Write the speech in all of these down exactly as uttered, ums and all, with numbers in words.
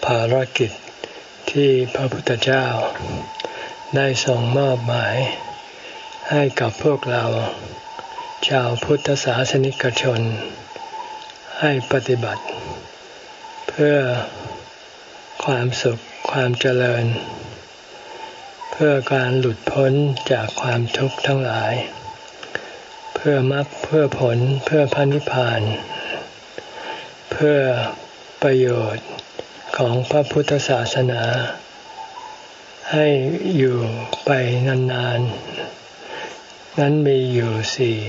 ภารกิจที่พระพุทธเจ้าได้ทรงมอบหมายให้กับพวกเราชาวพุทธศาสนิกชนให้ปฏิบัติเพื่อความสุขความเจริญเพื่อการหลุดพ้นจากความทุกข์ทั้งหลายเพื่อมรรคเพื่อผลเพื่อพระนิพพานเพื่อประโยชน์ของพระพุทธศาสนาให้อยู่ไปนานๆนั้นมีอยู่สี่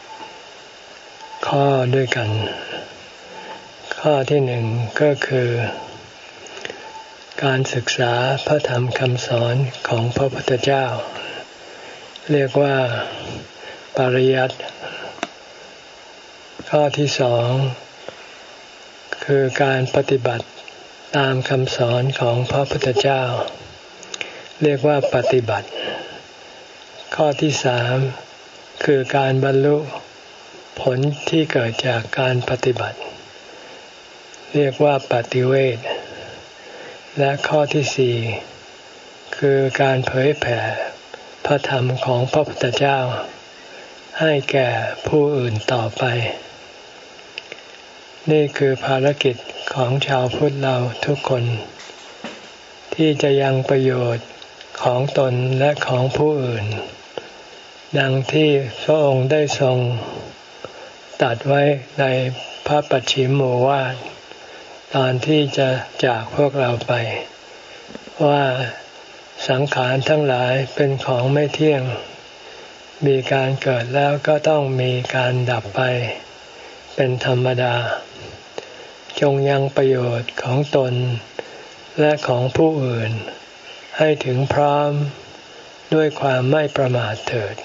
ข้อด้วยกันข้อที่หนึ่งก็คือการศึกษาพระธรรมคำสอนของพระพุทธเจ้าเรียกว่าปริยัติข้อที่สองคือการปฏิบัติตามคำสอนของพระพุทธเจ้าเรียกว่าปฏิบัติข้อที่สามคือการบรรลุผลที่เกิดจากการปฏิบัติเรียกว่าปฏิเวทและข้อที่สี่คือการเผยแผ่พระธรรมของพระพุทธเจ้าให้แก่ผู้อื่นต่อไปนี่คือภารกิจของชาวพุทธเราทุกคนที่จะยังประโยชน์ของตนและของผู้อื่นดังที่พระองค์ได้ทรงตรัสไว้ในพระปัจฉิมโมวาทตอนที่จะจากพวกเราไปว่าสังขารทั้งหลายเป็นของไม่เที่ยงมีการเกิดแล้วก็ต้องมีการดับไปเป็นธรรมดาจงยังประโยชน์ของตนและของผู้อื่นให้ถึงพร้อมด้วยความไม่ประมาทเถิด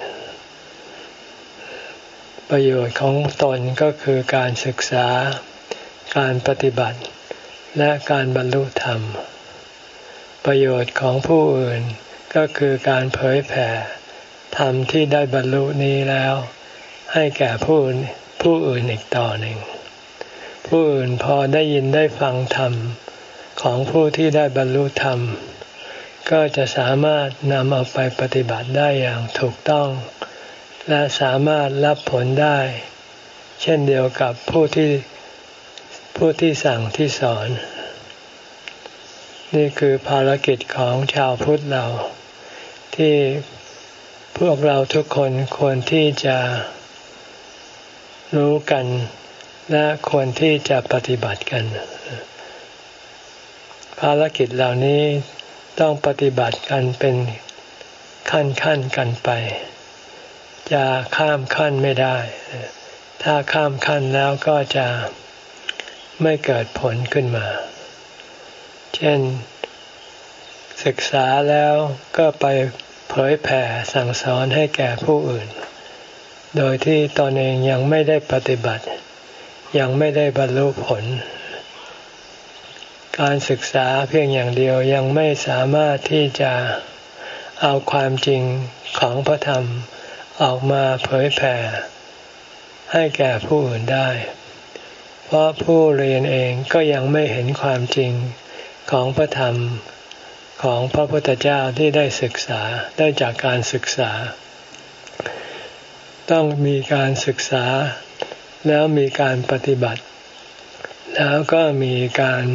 ประโยชน์ของตนก็คือการศึกษาการปฏิบัติและการบรรลุธรรมประโยชน์ของผู้อื่นก็คือการเผยแผ่ธรรมที่ได้บรรลุนี้แล้วให้แก่ผู้ผู้อื่นอีกต่อหนึ่งผู้อื่นพอได้ยินได้ฟังธรรมของผู้ที่ได้บรรลุธรรมก็จะสามารถนำเอาไปปฏิบัติได้อย่างถูกต้องและสามารถรับผลได้เช่นเดียวกับผู้ที่ผู้ที่สั่งที่สอนนี่คือภารกิจของชาวพุทธเราที่พวกเราทุกคนควรที่จะรู้กันและควรที่จะปฏิบัติกันภารกิจเหล่านี้ต้องปฏิบัติกันเป็นขั้นๆกันไปจะข้ามขั้นไม่ได้ถ้าข้ามขั้นแล้วก็จะไม่เกิดผลขึ้นมาเช่นศึกษาแล้วก็ไปเผยแผ่สั่งสอนให้แก่ผู้อื่นโดยที่ตนเองยังไม่ได้ปฏิบัติยังไม่ได้บรรลุผลการศึกษาเพียงอย่างเดียวยังไม่สามารถที่จะเอาความจริงของพระธรรมออกมาเผยแผ่ให้แก่ผู้อื่นได้เพราะผู้เรียนเองก็ยังไม่เห็นความจริงของพระธรรมของพระพุทธเจ้าที่ได้ศึกษาได้จากการศึกษาต้องมีการศึกษาแล้วมีการปฏิบัติแล้วก็มีการ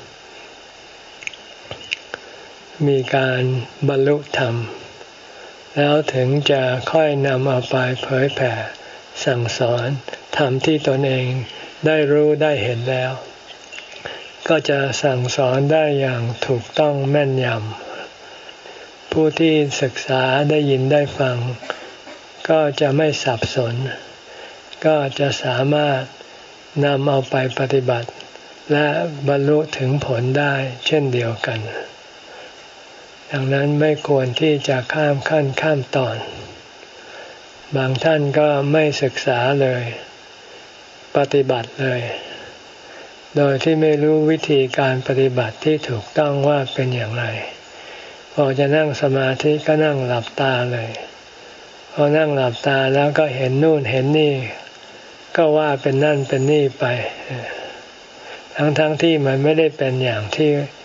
มีการบรรลุธรรมแล้วถึงจะค่อยนำเอาไปเผยแผ่สั่งสอนธรรมที่ตนเองได้รู้ได้เห็นแล้วก็จะสั่งสอนได้อย่างถูกต้องแม่นยำผู้ที่ศึกษาได้ยินได้ฟังก็จะไม่สับสนก็จะสามารถนำเอาไปปฏิบัติและบรรลุถึงผลได้เช่นเดียวกันดังนั้นไม่ควรที่จะข้ามขั้นข้ามตอนบางท่านก็ไม่ศึกษาเลยปฏิบัติเลยโดยที่ไม่รู้วิธีการปฏิบัติที่ถูกต้องว่าเป็นอย่างไรพอจะนั่งสมาธิก็นั่งหลับตาเลยพอนั่งหลับตาแล้วก็เห็นนู่นเห็นนี่ก็ว่าเป็นนั่นเป็นนี่ไปทั้งๆ ที่มันไม่ได้เป็นอย่างที่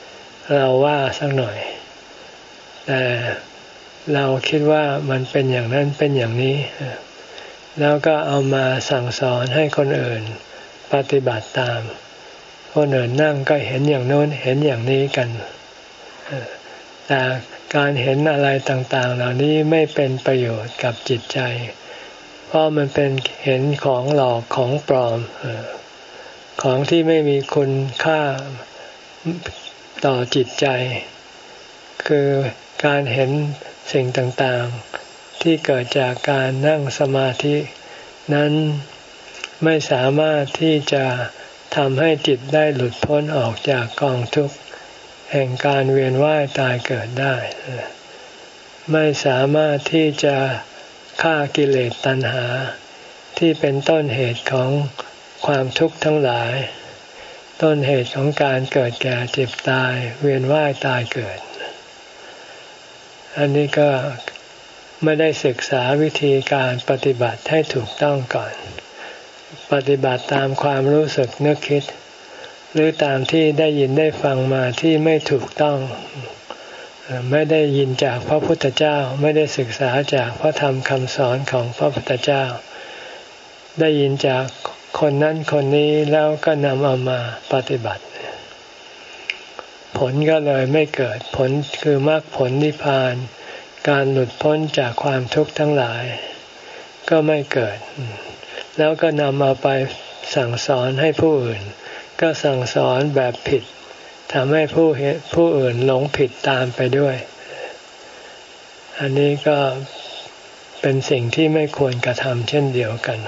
เราว่าสักหน่อยแต่เราคิดว่ามันเป็นอย่างนั้นเป็นอย่างนี้แล้วก็เอามาสั่งสอนให้คนอื่นปฏิบัติตามคนอื่นนั่งก็เห็นอย่างโน้นเห็นอย่างนี้กันแต่การเห็นอะไรต่างๆเหล่านี้ไม่เป็นประโยชน์กับจิตใจเพราะมันเป็นเห็นของหลอกของปลอมของที่ไม่มีคุณค่าต่อจิตใจคือการเห็นสิ่งต่างๆที่เกิดจากการนั่งสมาธินั้นไม่สามารถที่จะทำให้จิตได้หลุดพ้นออกจากกองทุกข์แห่งการเวียนว่ายตายเกิดได้ไม่สามารถที่จะฆ่ากิเลสตัณหาที่เป็นต้นเหตุของความทุกข์ทั้งหลายต้นเหตุของการเกิดแก่เจ็บตายเวียนว่ายตายเกิดอันนี้ก็ไม่ได้ศึกษาวิธีการปฏิบัติให้ถูกต้องก่อนปฏิบัติตามความรู้สึกนึกคิดหรือตามที่ได้ยินได้ฟังมาที่ไม่ถูกต้องไม่ได้ยินจากพระพุทธเจ้าไม่ได้ศึกษาจากพระธรรมคำสอนของพระพุทธเจ้าได้ยินจากคนนั้นคนนี้แล้วก็นำเอามาปฏิบัติผลก็เลยไม่เกิดผลคือมรรคผลนิพพานการหลุดพ้นจากความทุกข์ทั้งหลายก็ไม่เกิดแล้วก็นำเอาไปสั่งสอนให้ผู้อื่นก็สั่งสอนแบบผิดทำให้ผู้ผู้อื่นหลงผิดตามไปด้วยอันนี้ก็เป็นสิ่งที่ไม่ควรกระทำเช่นเดียวกัน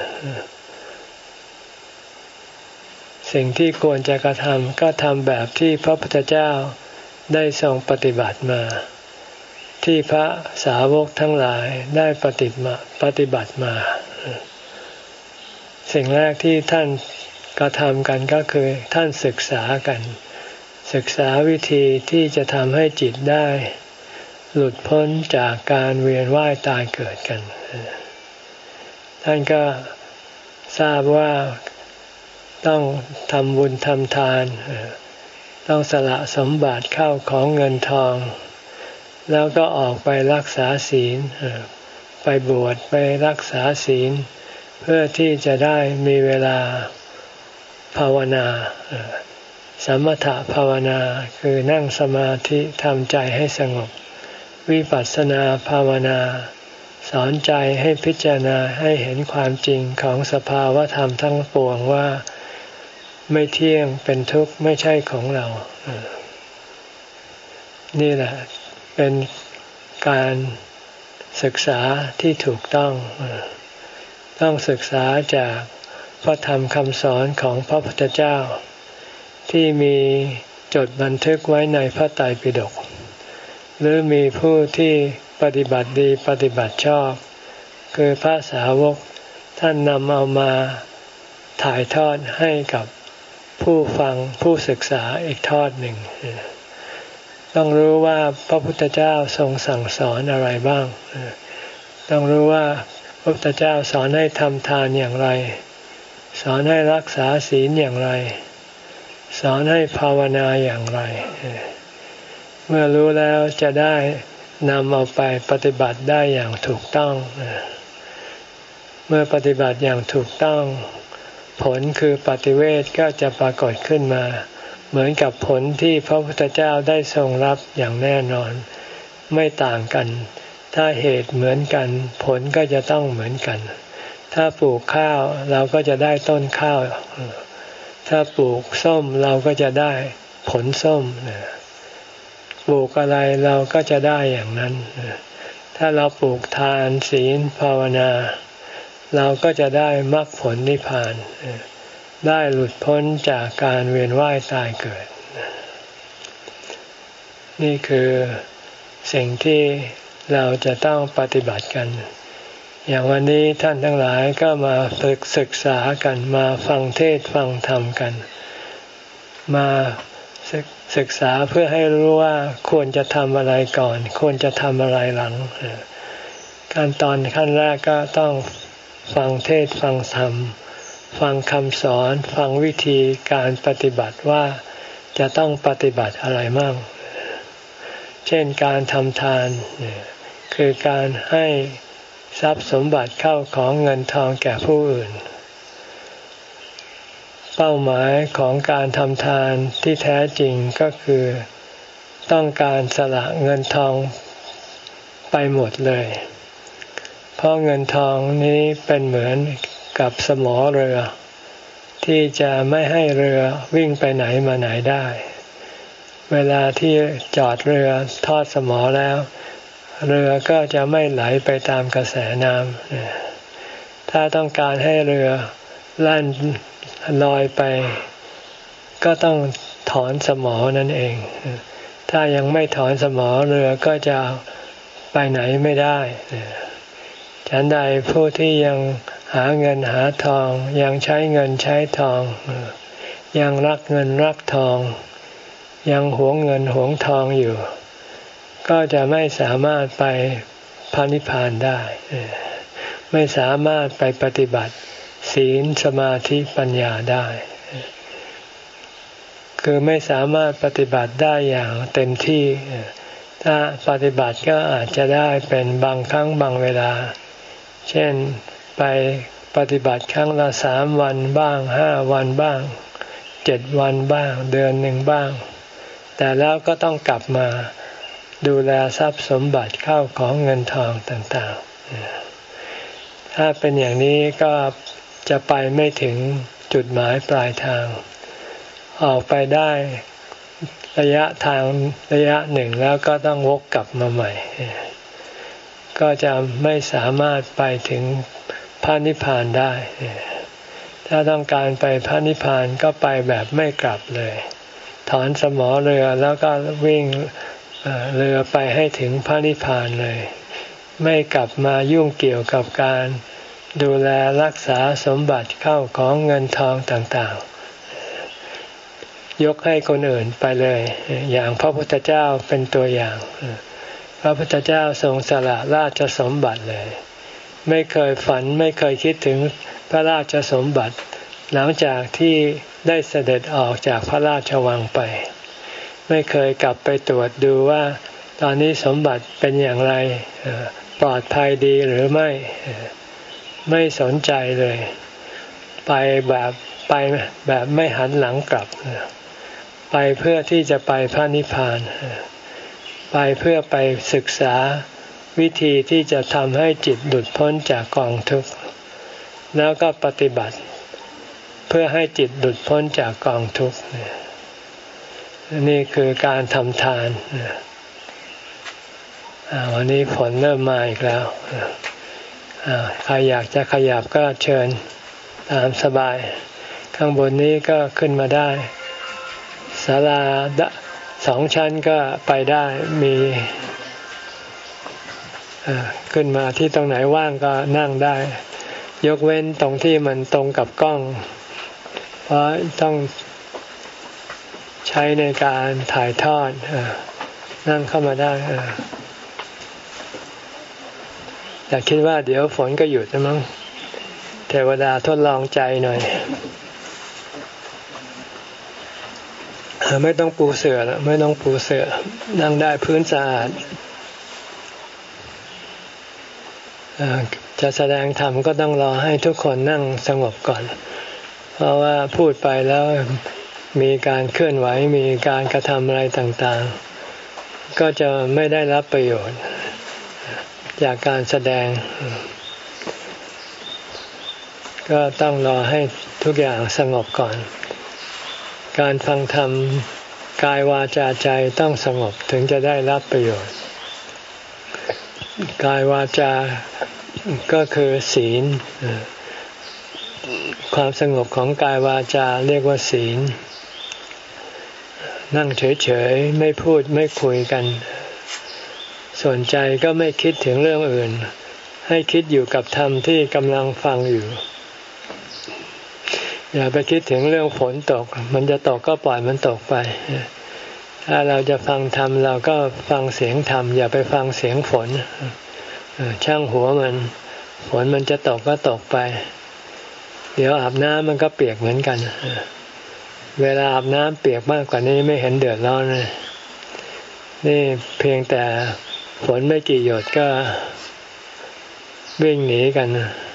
สิ่งที่ควรจะกระทำก็ทำแบบที่พระพุทธเจ้าได้ทรงปฏิบัติมาที่พระสาวกทั้งหลายได้ปฏิบัติปฏิบัติมาสิ่งแรกที่ท่านกระทำกันก็คือท่านศึกษากันศึกษาวิธีที่จะทำให้จิตได้หลุดพ้นจากการเวียนว่ายตายเกิดกันท่านก็ทราบว่าต้องทำบุญทำทานต้องสละสมบัติเข้าของเงินทองแล้วก็ออกไปรักษาศีลไปบวชไปรักษาศีลเพื่อที่จะได้มีเวลาภาวนาสมถภาวนาคือนั่งสมาธิทำใจให้สงบวิปัสสนาภาวนาสอนใจให้พิจารณาให้เห็นความจริงของสภาวะธรรมทั้งปวงว่าไม่เที่ยงเป็นทุกข์ไม่ใช่ของเรานี่แหละเป็นการศึกษาที่ถูกต้องต้องศึกษาจากพระธรรมคำสอนของพระพุทธเจ้าที่มีจดบันทึกไว้ในพระไตรปิฎกหรือมีผู้ที่ปฏิบัติดีปฏิบัติชอบคือพระสาวกท่านนำเอามาถ่ายทอดให้กับผู้ฟังผู้ศึกษาอีกทอดหนึ่งต้องรู้ว่าพระพุทธเจ้าทรงสั่งสอนอะไรบ้างต้องรู้ว่าพระพุทธเจ้าสอนให้ทำทานอย่างไรสอนให้รักษาศีลอย่างไรสอนให้ภาวนาอย่างไรเมื่อรู้แล้วจะได้นำเอาไปปฏิบัติได้อย่างถูกต้องเมื่อปฏิบัติอย่างถูกต้องผลคือปฏิเวทก็จะปรากฏขึ้นมาเหมือนกับผลที่พระพุทธเจ้าได้ทรงรับอย่างแน่นอนไม่ต่างกันถ้าเหตุเหมือนกันผลก็จะต้องเหมือนกันถ้าปลูกข้าวเราก็จะได้ต้นข้าวถ้าปลูกส้มเราก็จะได้ผลส้มปลูกอะไรเราก็จะได้อย่างนั้นถ้าเราปลูกทานศีลภาวนาเราก็จะได้มรรคผลนิพพานได้หลุดพ้นจากการเวียนว่ายตายเกิดนี่คือสิ่งที่เราจะต้องปฏิบัติกันอย่างวันนี้ท่านทั้งหลายก็มาฝึกศึกษากันมาฟังเทศน์ฟังธรรมกันมาศึกษาเพื่อให้รู้ว่าควรจะทำอะไรก่อนควรจะทำอะไรหลังขั้นตอนขั้นแรกก็ต้องฟังเทศน์ฟังธรรมฟังคำสอนฟังวิธีการปฏิบัติว่าจะต้องปฏิบัติอะไรมั่งเช่นการทำทานคือการให้ทรัพย์สมบัติเข้าของเงินทองแก่ผู้อื่นเป้าหมายของการทำทานที่แท้จริงก็คือต้องการสละเงินทองไปหมดเลยเพราะเงินทองนี้เป็นเหมือนกับสมอเรือที่จะไม่ให้เรือวิ่งไปไหนมาไหนได้เวลาที่จอดเรือทอดสมอแล้วเรือก็จะไม่ไหลไปตามกระแสน้ำถ้าต้องการให้เรือล่นลอยไปก็ต้องถอนสมอนั่นเองถ้ายังไม่ถอนสมอเรือก็จะไปไหนไม่ได้ฉันใดผู้ที่ยังหาเงินหาทองยังใช้เงินใช้ทองยังรักเงินรักทองยังหวงเงินหวงทองอยู่ก็จะไม่สามารถไปพระนิพพานได้ไม่สามารถไปปฏิบัติศีลสมาธิปัญญาได้คือไม่สามารถปฏิบัติได้อย่างเต็มที่ถ้าปฏิบัติก็อาจจะได้เป็นบางครั้งบางเวลาเช่นไปปฏิบัติครั้งละสามวันบ้างห้าวันบ้างเจ็ดวันบ้างเดือนหนึ่งบ้างแต่แล้วก็ต้องกลับมาดูแลทรัพย์สมบัติเข้าของเงินทองต่างๆถ้าเป็นอย่างนี้ก็จะไปไม่ถึงจุดหมายปลายทางออกไปได้ระยะทางระยะหนึ่งแล้วก็ต้องวกกลับมาใหม่ก็จะไม่สามารถไปถึงพระนิพพานได้ถ้าต้องการไปพระนิพพานก็ไปแบบไม่กลับเลยถอนสมอเรือแล้วก็วิ่งเรือไปให้ถึงพระนิพพานเลยไม่กลับมายุ่งเกี่ยวกับการดูแลรักษาสมบัติเข้าของเงินทองต่างๆยกให้คนอื่นไปเลยอย่างพระพุทธเจ้าเป็นตัวอย่างพระพุทธเจ้าทรงสละราชสมบัติเลยไม่เคยฝันไม่เคยคิดถึงพระราชสมบัติหลังจากที่ได้เสด็จออกจากพระราชวังไปไม่เคยกลับไปตรวจดูว่าตอนนี้สมบัติเป็นอย่างไรปลอดภัยดีหรือไม่ไม่สนใจเลยไปแบบไปแบบไม่หันหลังกลับไปเพื่อที่จะไปพระนิพพานไปเพื่อไปศึกษาวิธีที่จะทำให้จิตหลุดพ้นจากกองทุกข์แล้วก็ปฏิบัติเพื่อให้จิตหลุดพ้นจากกองทุกข์นี่คือการทำทานวันนี้ฝนเริ่มมาอีกแล้วใครอยากจะขยับก็เชิญตามสบายข้างบนนี้ก็ขึ้นมาได้ศาลาสองชั้นก็ไปได้มีขึ้นมาที่ตรงไหนว่างก็นั่งได้ยกเว้นตรงที่มันตรงกับกล้องเพราะต้องใช้ในการถ่ายทอดนั่งเข้ามาได้แต่คิดว่าเดี๋ยวฝนก็หยุดนะมั้งเทวดาทดลองใจหน่อยไม่ต้องปูเสื่อแล้วไม่ต้องปูเสื่อนั่งได้พื้นสะอาดจะแสดงธรรมก็ต้องรอให้ทุกคนนั่งสงบก่อนเพราะว่าพูดไปแล้วมีการเคลื่อนไหวมีการกระทำอะไรต่างๆก็จะไม่ได้รับประโยชน์จากการแสดงก็ต้องรอให้ทุกอย่างสงบก่อนการฟังธรรมกายวาจาใจต้องสงบถึงจะได้รับประโยชน์กายวาจาก็คือศีลความสงบของกายวาจาเรียกว่าศีลนั่งเฉยๆไม่พูดไม่คุยกันส่วนใจก็ไม่คิดถึงเรื่องอื่นให้คิดอยู่กับธรรมที่กำลังฟังอยู่อย่าไปคิดถึงเรื่องฝนตกมันจะตกก็ปล่อยมันตกไปถ้าเราจะฟังธรรมเราก็ฟังเสียงธรรมอย่าไปฟังเสียงฝนช่างหัวมันฝนมันจะตกก็ตกไปเดี๋ยวอาบน้ำมันก็เปียกเหมือนกันเวลาอาบน้ำเปียกมากกว่านี้ไม่เห็นเดือดร้อนเลยนี่เพียงแต่ฝนไม่กี่หยดก็วิ่งหนีกัน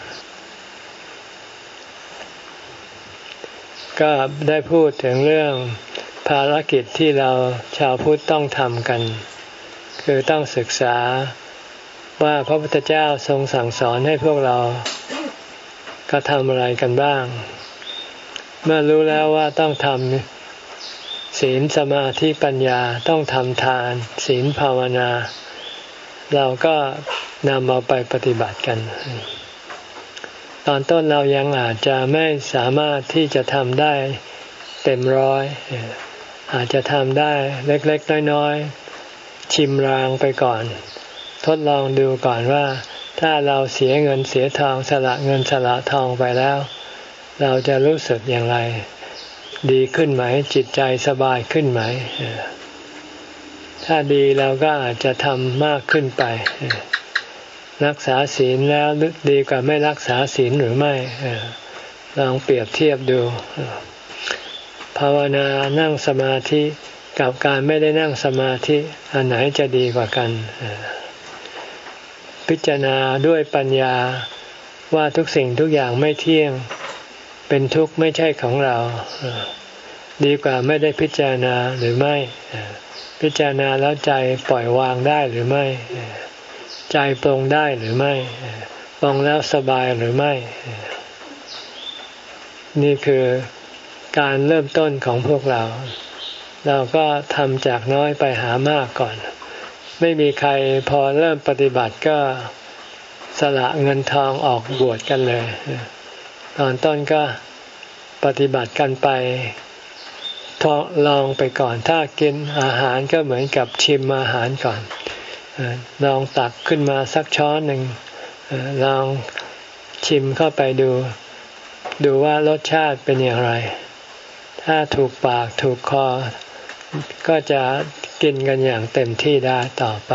ก็ได้พูดถึงเรื่องภารกิจที่เราชาวพุทธต้องทำกันคือต้องศึกษาว่าพระพุทธเจ้าทรงสั่งสอนให้พวกเรากระทำอะไรกันบ้างเมื่อรู้แล้วว่าต้องทำศีลสมาธิปัญญาต้องทำทานศีลภาวนาเราก็นำเอาไปปฏิบัติกันตอนต้นเรายังอาจจะไม่สามารถที่จะทำได้เต็มร้อยอาจจะทำได้เล็กๆน้อยๆชิมรางไปก่อนทดลองดูก่อนว่าถ้าเราเสียเงินเสียทองสละเงินสละทองไปแล้วเราจะรู้สึกอย่างไรดีขึ้นไหมจิตใจสบายขึ้นไหมถ้าดีเราก็อาจจะทำมากขึ้นไปรักษาศีลแล้วดีกว่าไม่รักษาศีลหรือไม่ลองเปรียบเทียบดูภาวนานั่งสมาธิกับการไม่ได้นั่งสมาธิอันไหนจะดีกว่ากันพิจารณาด้วยปัญญาว่าทุกสิ่งทุกอย่างไม่เที่ยงเป็นทุกข์ไม่ใช่ของเราดีกว่าไม่ได้พิจารณาหรือไม่พิจารณาแล้วใจปล่อยวางได้หรือไม่ใจปลงได้หรือไม่ปลงแล้วสบายหรือไม่นี่คือการเริ่มต้นของพวกเราเราก็ทำจากน้อยไปหามากก่อนไม่มีใครพอเริ่มปฏิบัติก็สละเงินทองออกบวชกันเลยตอนต้นก็ปฏิบัติกันไปทดลองไปก่อนถ้ากินอาหารก็เหมือนกับชิมอาหารก่อนลองตักขึ้นมาสักช้อนหนึ่งลองชิมเข้าไปดูดูว่ารสชาติเป็นอย่างไรถ้าถูกปากถูกคอก็จะกินกันอย่างเต็มที่ได้ต่อไป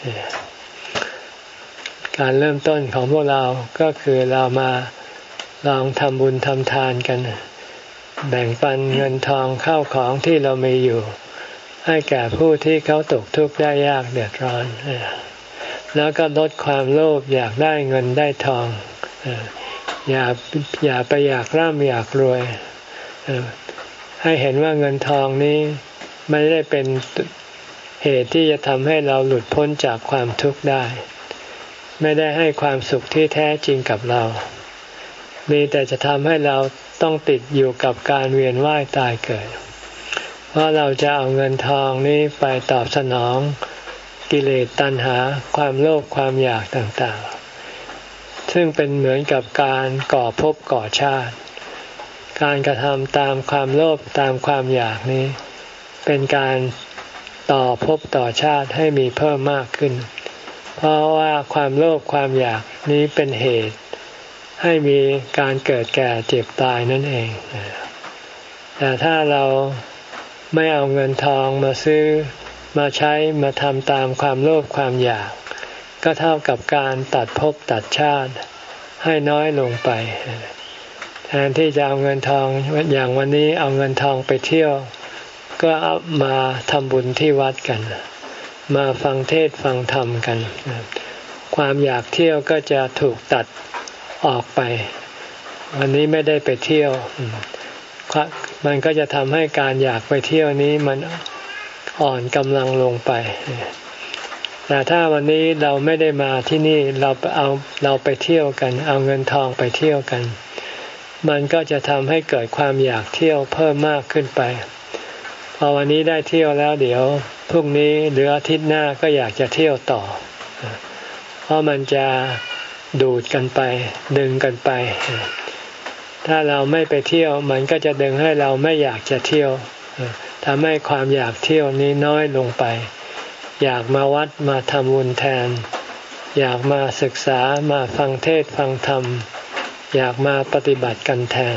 การเริ่มต้นของพวกเราก็คือเรามาลองทำบุญทำทานกันแบ่งปันเงินทองเข้าของที่เรามีอยู่ให้แก่ผู้ที่เขาตกทุกข์ได้ยากเดือดร้อนแล้วก็ลดความโลภอยากได้เงินได้ทองอย่าอย่าไปอยากร่ำอยากรวยให้เห็นว่าเงินทองนี้ไม่ได้เป็นเหตุที่จะทำให้เราหลุดพ้นจากความทุกข์ได้ไม่ได้ให้ความสุขที่แท้จริงกับเรามีแต่จะทำให้เราต้องติดอยู่กับการเวียนว่ายตายเกิดเพราะเราจะเอาเงินทองนี้ไปตอบสนองกิเลสตัณหาความโลภความอยากต่างๆซึ่งเป็นเหมือนกับการก่อภพก่อชาติการกระทำตามความโลภตามความอยากนี้เป็นการต่อภพต่อชาติให้มีเพิ่มมากขึ้นเพราะว่าความโลภความอยากนี้เป็นเหตุให้มีการเกิดแก่เจ็บตายนั่นเองแต่ถ้าเราไม่เอาเงินทองมาซื้อมาใช้มาทำตามความโลภความอยากก็เท่ากับการตัดภพตัดชาติให้น้อยลงไปแทนที่จะเอาเงินทองอย่างวันนี้เอาเงินทองไปเที่ยวก็เอามาทำบุญที่วัดกันมาฟังเทศน์ฟังธรรมกันความอยากเที่ยวก็จะถูกตัดออกไปวันนี้ไม่ได้ไปเที่ยวมันก็จะทำให้การอยากไปเที่ยวนี้มันอ่อนกำลังลงไปแต่ถ้าวันนี้เราไม่ได้มาที่นี่เราเอาเราไปเที่ยวกันเอาเงินทองไปเที่ยวกันมันก็จะทำให้เกิดความอยากเที่ยวเพิ่มมากขึ้นไปพอวันนี้ได้เที่ยวแล้วเดี๋ยวพรุ่งนี้หรืออาทิตย์หน้าก็อยากจะเที่ยวต่อเพราะมันจะดูดกันไปดึงกันไปถ้าเราไม่ไปเที่ยวมันก็จะดึงให้เราไม่อยากจะเที่ยวทำให้ความอยากเที่ยวนี้น้อยลงไปอยากมาวัดมาทำบุญแทนอยากมาศึกษามาฟังเทศน์ฟังธรรมอยากมาปฏิบัติกันแทน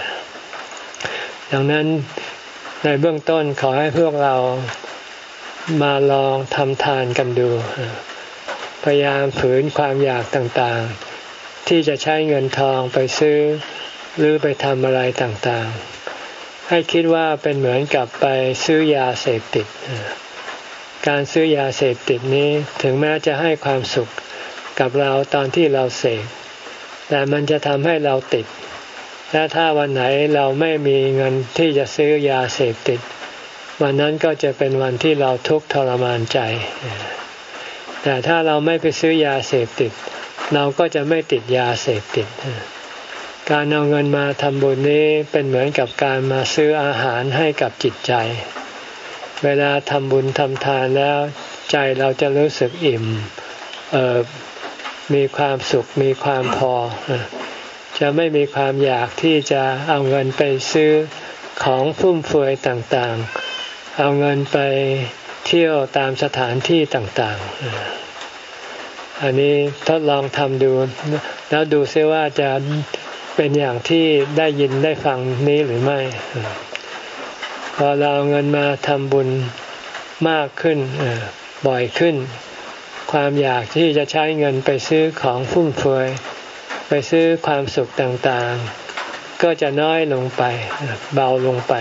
ดังนั้นในเบื้องต้นขอให้พวกเรามาลองทำทานกันดูพยายามฝืนความอยากต่างๆที่จะใช้เงินทองไปซื้อหรือไปทำอะไรต่างๆให้คิดว่าเป็นเหมือนกับไปซื้อยาเสพติดการซื้อยาเสพติดนี้ถึงแม้จะให้ความสุขกับเราตอนที่เราเสพแต่มันจะทำให้เราติดและถ้าวันไหนเราไม่มีเงินที่จะซื้อยาเสพติดวันนั้นก็จะเป็นวันที่เราทุกข์ทรมานใจแต่ถ้าเราไม่ไปซื้อยาเสพติดเราก็จะไม่ติดยาเสพติดการเอาเงินมาทำบุญนี้เป็นเหมือนกับการมาซื้ออาหารให้กับจิตใจเวลาทำบุญทำทานแล้วใจเราจะรู้สึกอิ่มเอิบมีความสุขมีความพอจะไม่มีความอยากที่จะเอาเงินไปซื้อของฟุ่มเฟือยต่างๆเอาเงินไปเที่ยวตามสถานที่ต่างๆอันนี้ทดลองทำดูแล้วดูซิว่าจะเป็นอย่างที่ได้ยินได้ฟังนี้หรือไม่พอเราเอาเงินมาทำบุญมากขึ้นบ่อยขึ้นความอยากที่จะใช้เงินไปซื้อของฟุ่มเฟือยไปซื้อความสุขต่างๆก็จะน้อยลงไปเบาลงไป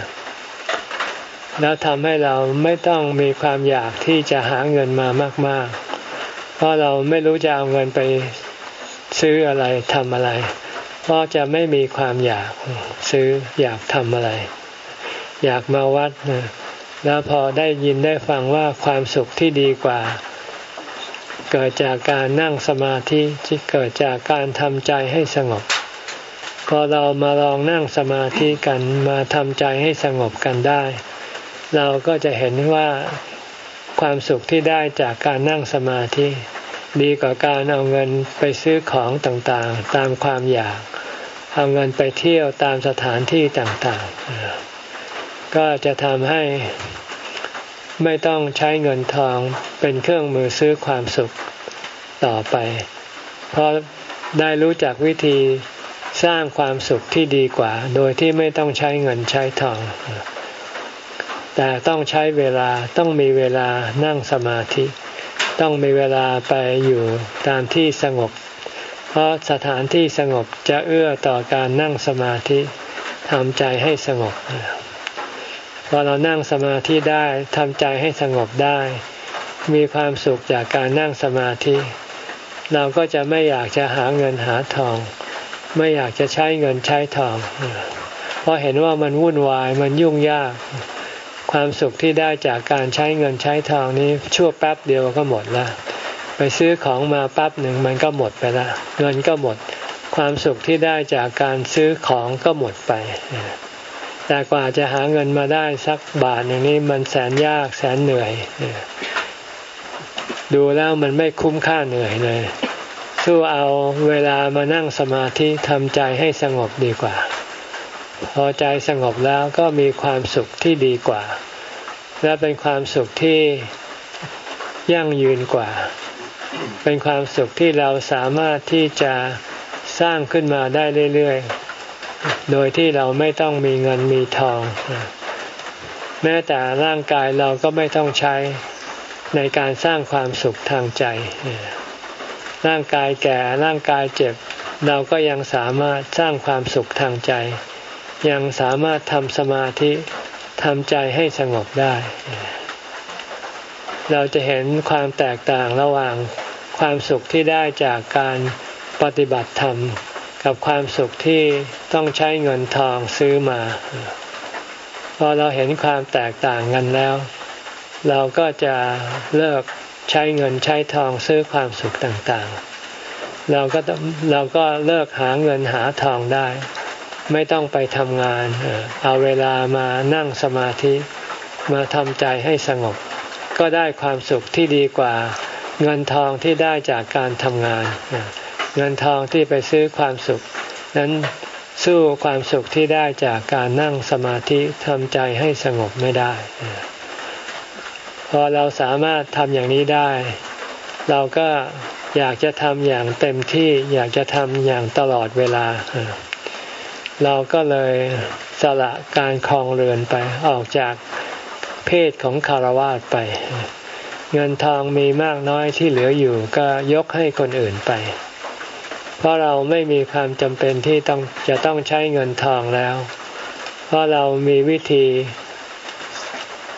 แล้วทำให้เราไม่ต้องมีความอยากที่จะหาเงินมามากๆเพราะเราไม่รู้จะเอาเงินไปซื้ออะไรทำอะไรเพราะจะไม่มีความอยากซื้ออยากทำอะไรอยากมาวัดแล้วพอได้ยินได้ฟังว่าความสุขที่ดีกว่าเกิดจากการนั่งสมาธิที่เกิดจากการทำใจให้สงบพอเรามาลองนั่งสมาธิกันมาทำใจให้สงบกันได้เราก็จะเห็นว่าความสุขที่ได้จากการนั่งสมาธิดีกว่าการเอาเงินไปซื้อของต่างๆตามความอยากเอาเงินไปเที่ยวตามสถานที่ต่างๆก็จะทำให้ไม่ต้องใช้เงินทองเป็นเครื่องมือซื้อความสุขต่อไปเพราะได้รู้จักวิธีสร้างความสุขที่ดีกว่าโดยที่ไม่ต้องใช้เงินใช้ทองแต่ต้องใช้เวลาต้องมีเวลานั่งสมาธิต้องมีเวลาไปอยู่ตามที่สงบเพราะสถานที่สงบจะเอื้อต่อการนั่งสมาธิทำใจให้สงบพอเรานั่งสมาธิได้ทำใจให้สงบได้มีความสุขจากการนั่งสมาธิเราก็จะไม่อยากจะหาเงินหาทองไม่อยากจะใช้เงินใช้ทองเพราะเห็นว่ามันวุ่นวายมันยุ่งยากความสุขที่ได้จากการใช้เงินใช้ทองนี้ชั่วแป๊บเดียวก็หมดละไปซื้อของมาแป๊บหนึ่งมันก็หมดไปละเงินก็หมดความสุขที่ได้จากการซื้อของก็หมดไปแต่กว่าจะหาเงินมาได้สักบาทอย่างนี้มันแสนยากแสนเหนื่อยดูแล้วมันไม่คุ้มค่าเหนื่อยเลยสู้เอาเวลามานั่งสมาธิทำใจให้สงบดีกว่าพอใจสงบแล้วก็มีความสุขที่ดีกว่าและเป็นความสุขที่ยั่งยืนกว่าเป็นความสุขที่เราสามารถที่จะสร้างขึ้นมาได้เรื่อยๆโดยที่เราไม่ต้องมีเงินมีทองแม้แต่ร่างกายเราก็ไม่ต้องใช้ในการสร้างความสุขทางใจร่างกายแก่ร่างกายเจ็บเราก็ยังสามารถสร้างความสุขทางใจยังสามารถทำสมาธิทำใจให้สงบได้เราจะเห็นความแตกต่างระหว่างความสุขที่ได้จากการปฏิบัติธรรมกับความสุขที่ต้องใช้เงินทองซื้อมาพอเราเห็นความแตกต่างกันแล้วเราก็จะเลิกใช้เงินใช้ทองซื้อความสุขต่างๆเราก็เราก็เลิกหาเงินหาทองได้ไม่ต้องไปทำงานเอาเวลามานั่งสมาธิมาทำใจให้สงบก็ได้ความสุขที่ดีกว่าเงินทองที่ได้จากการทำงานเงินทองที่ไปซื้อความสุขนั้นสู้ความสุขที่ได้จากการนั่งสมาธิทำใจให้สงบไม่ได้พอเราสามารถทำอย่างนี้ได้เราก็อยากจะทำอย่างเต็มที่อยากจะทำอย่างตลอดเวลาเราก็เลยสละการครองเรือนไปออกจากเพศของคฤหัสถ์ไปเงินทองมีมากน้อยที่เหลืออยู่ก็ยกให้คนอื่นไปเพราะเราไม่มีความจำเป็นที่ต้องจะต้องใช้เงินทองแล้วเพราะเรามีวิธี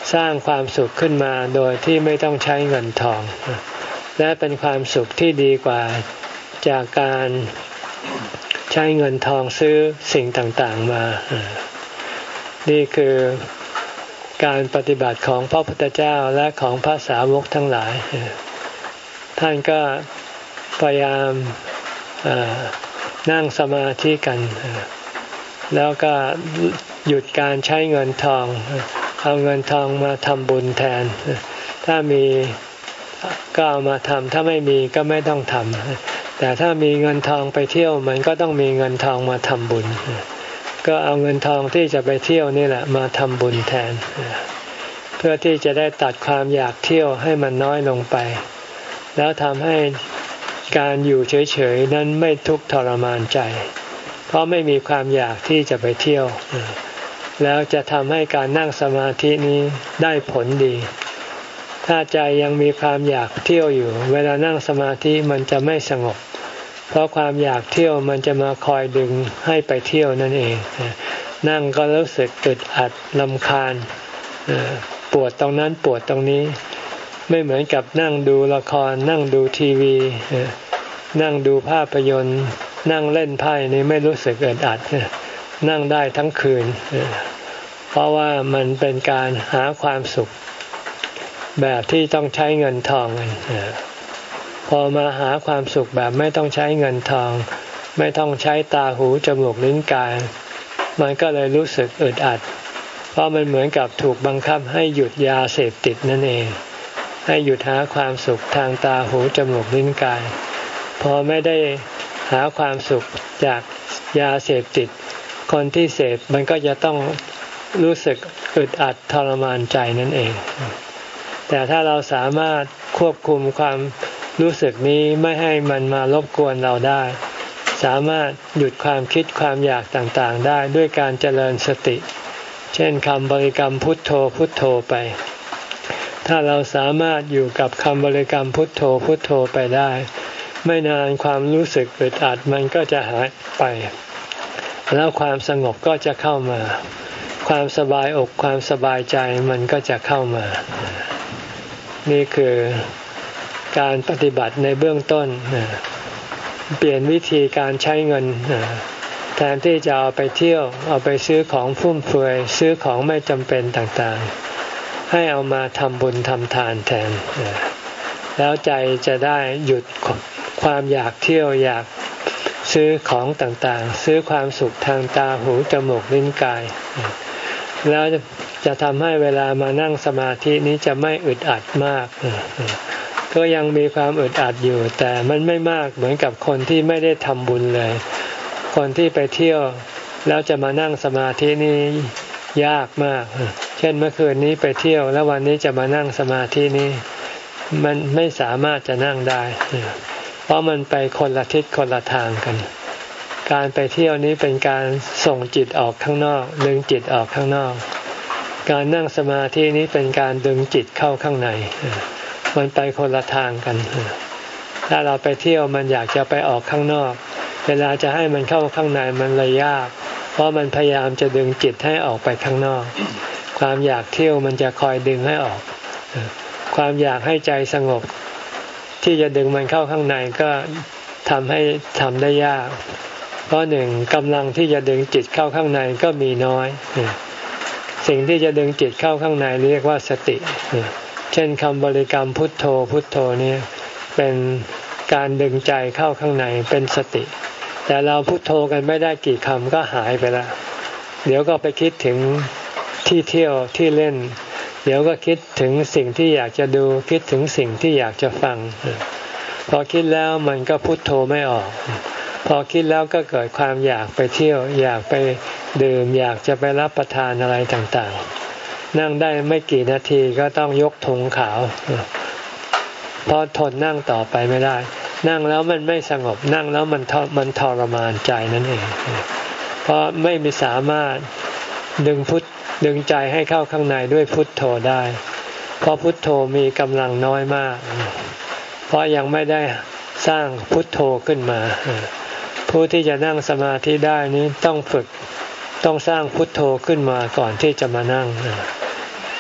สร้างความสุขขึ้นมาโดยที่ไม่ต้องใช้เงินทองและเป็นความสุขที่ดีกว่าจากการใช้เงินทองซื้อสิ่งต่างๆมานี่คือการปฏิบัติของพระพุทธเจ้าและของพระสาวกทั้งหลายท่านก็พยายามนั่งสมาธิกันแล้วก็หยุดการใช้เงินทองเอาเงินทองมาทำบุญแทนถ้ามีก็เอามาทำถ้าไม่มีก็ไม่ต้องทำแต่ถ้ามีเงินทองไปเที่ยวมันก็ต้องมีเงินทองมาทำบุญก็เอาเงินทองที่จะไปเที่ยวนี่แหละมาทำบุญแทนเพื่อที่จะได้ตัดความอยากเที่ยวให้มันน้อยลงไปแล้วทำให้การอยู่เฉยๆนั้นไม่ทุกข์ทรมานใจเพราะไม่มีความอยากที่จะไปเที่ยวแล้วจะทำให้การนั่งสมาธินี้ได้ผลดีถ้าใจยังมีความอยากเที่ยวอยู่เวลานั่งสมาธิมันจะไม่สงบเพราะความอยากเที่ยวมันจะมาคอยดึงให้ไปเที่ยวนั่นเองนั่งก็รู้สึกอึดอัดรำคาญปวดตรงนั้นปวดตรงนี้ไม่เหมือนกับนั่งดูละครนั่งดูทีวีนั่งดูภาพยนตร์นั่งเล่นไพ่นี่ไม่รู้สึกอึดอัดนั่งได้ทั้งคืนเพราะว่ามันเป็นการหาความสุขแบบที่ต้องใช้เงินทองพอมาหาความสุขแบบไม่ต้องใช้เงินทองไม่ต้องใช้ตาหูจมูกลิ้นกายมันก็เลยรู้สึกอึดอัดเพราะมันเหมือนกับถูกบังคับให้หยุดยาเสพติดนั่นเองให้หยุดหาความสุขทางตาหูจมูกลิ้นกายพอไม่ได้หาความสุขจากยาเสพติดคนที่เสพมันก็จะต้องรู้สึกอึดอัดทรมานใจนั่นเองแต่ถ้าเราสามารถควบคุมความรู้สึกนี้ไม่ให้มันมารบกวนเราได้สามารถหยุดความคิดความอยากต่างๆได้ด้วยการเจริญสติเช่นคำบริกรรมพุทโธพุทโธไปถ้าเราสามารถอยู่กับคำบริกรรมพุทโธพุทโธไปได้ไม่นานความรู้สึกอึดอัดมันก็จะหายไปแล้วความสงบก็จะเข้ามาความสบายอกความสบายใจมันก็จะเข้ามานี่คือการปฏิบัติในเบื้องต้นเปลี่ยนวิธีการใช้เงินแทนที่จะเอาไปเที่ยวเอาไปซื้อของฟุ่มเฟือยซื้อของไม่จำเป็นต่างๆให้เอามาทำบุญทำทานแทนแล้วใจจะได้หยุดความอยากเที่ยวอยากซื้อของต่างๆซื้อความสุขทางตาหูจมูกลิ้นกายแล้วจะทำให้เวลามานั่งสมาธินี้จะไม่อึดอัดมากก็ยังมีความอึดอัดอยู่แต่มันไม่มากเหมือนกับคนที่ไม่ได้ทำบุญเลยคนที่ไปเที่ยวแล้วจะมานั่งสมาธินี่ยากมากเช่นเมื่อคืนนี้ไปเที่ยวแล้ววันนี้จะมานั่งสมาธินี้มันไม่สามารถจะนั่งได้เพราะมันไปคนละทิศคนละทางกันการไปเที่ยวนี้เป็นการส่งจิตออกข้างนอกดึงจิตออกข้างนอกการนั่งสมาธินี้เป็นการดึงจิตเข้าข้างในมันไปคนละทางกันถ้าเราไปเที่ยวมันอยากจะไปออกข้างนอกเวลาจะให้มันเข้าข้างในมันเลยยากเพราะมันพยายามจะดึงจิตให้ออกไปข้างนอกความอยากเที่ยวมันจะคอยดึงให้ออกความอยากให้ใจสงบที่จะดึงมันเข้าข้างในก็ทำให้ทำได้ยากเพราะหนึ่งกำลังที่จะดึงจิตเข้าข้างในก็มีน้อยสิ่งที่จะดึงจิตเข้าข้างในเรียกว่าสติเช่นคำบริกรรมพุทโธพุทโธนี่เป็นการดึงใจเข้าข้างในเป็นสติแต่เราพุทโธกันไม่ได้กี่คำก็หายไปแล้วเดี๋ยวก็ไปคิดถึงที่เที่ยวที่เล่นเดี๋ยวก็คิดถึงสิ่งที่อยากจะดูคิดถึงสิ่งที่อยากจะฟังพอคิดแล้วมันก็พุทโธไม่ออกพอคิดแล้วก็เกิดความอยากไปเที่ยวอยากไปดื่มอยากจะไปรับประทานอะไรต่างๆนั่งได้ไม่กี่นาทีก็ต้องยกธงขาวเพราะทนนั่งต่อไปไม่ได้นั่งแล้วมันไม่สงบนั่งแล้วมันมันทรมานใจนั่นเองเพราะไม่มีสามารถดึงพุทดึงใจให้เข้าข้างในด้วยพุทโธได้เพราะพุทโธมีกำลังน้อยมากเพราะยังไม่ได้สร้างพุทโธขึ้นมาผู้ที่จะนั่งสมาธิได้นี้ต้องฝึกต้องสร้างพุทโธขึ้นมาก่อนที่จะมานั่งเ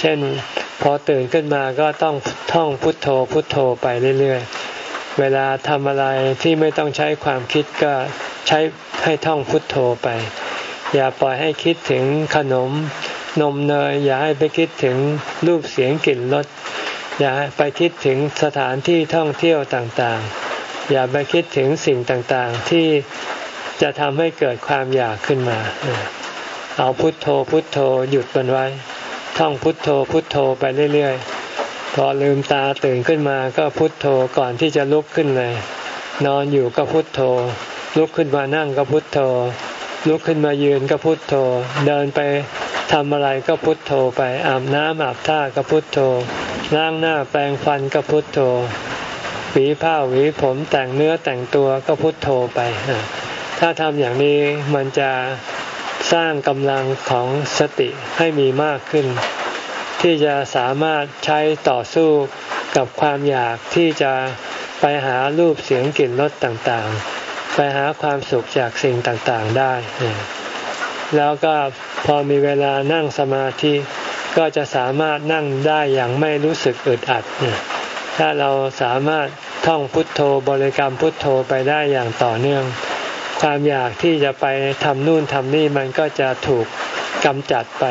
ช่นพอตื่นขึ้นมาก็ต้องท่องพุทโธพุทโธไปเรื่อยๆเวลาทำอะไรที่ไม่ต้องใช้ความคิดก็ใช้ให้ท่องพุทโธไปอย่าปล่อยให้คิดถึงขนมนมเนยอย่าให้ไปคิดถึงรูปเสียงกลิ่นรสอย่าไปคิดถึงสถานที่ท่องเที่ยวต่างๆอย่าไปคิดถึงสิ่งต่างๆที่จะทำให้เกิดความอยากขึ้นมาเอาพุทโธพุทโธหยุดมันไว้ท่องพุทโธพุทโธไปเรื่อยๆพอลืมตาตื่นขึ้นมาก็พุทโธก่อนที่จะลุกขึ้นเลยนอนอยู่ก็พุทโธลุกขึ้นมานั่งก็พุทโธลุกขึ้นมายืนก็พุทโธเดินไปทำอะไรก็พุทโธไปอาบน้ำอาบท่าก็พุทโธล้างหน้าแปรงฟันก็พุทโธหวีผ้าหวีผมแต่งเนื้อแต่งตัวก็พุทโธไปถ้าทำอย่างนี้มันจะสร้างกำลังของสติให้มีมากขึ้นที่จะสามารถใช้ต่อสู้กับความอยากที่จะไปหารูปเสียงกลิ่นรสต่างๆไปหาความสุขจากสิ่งต่างๆได้แล้วก็พอมีเวลานั่งสมาธิก็จะสามารถนั่งได้อย่างไม่รู้สึกอึดอัดถ้าเราสามารถท่องพุทโธบริกรรมพุทโธไปได้อย่างต่อเนื่องความอยากที่จะไปทำนู่นทำนี่มันก็จะถูกกำจัดไป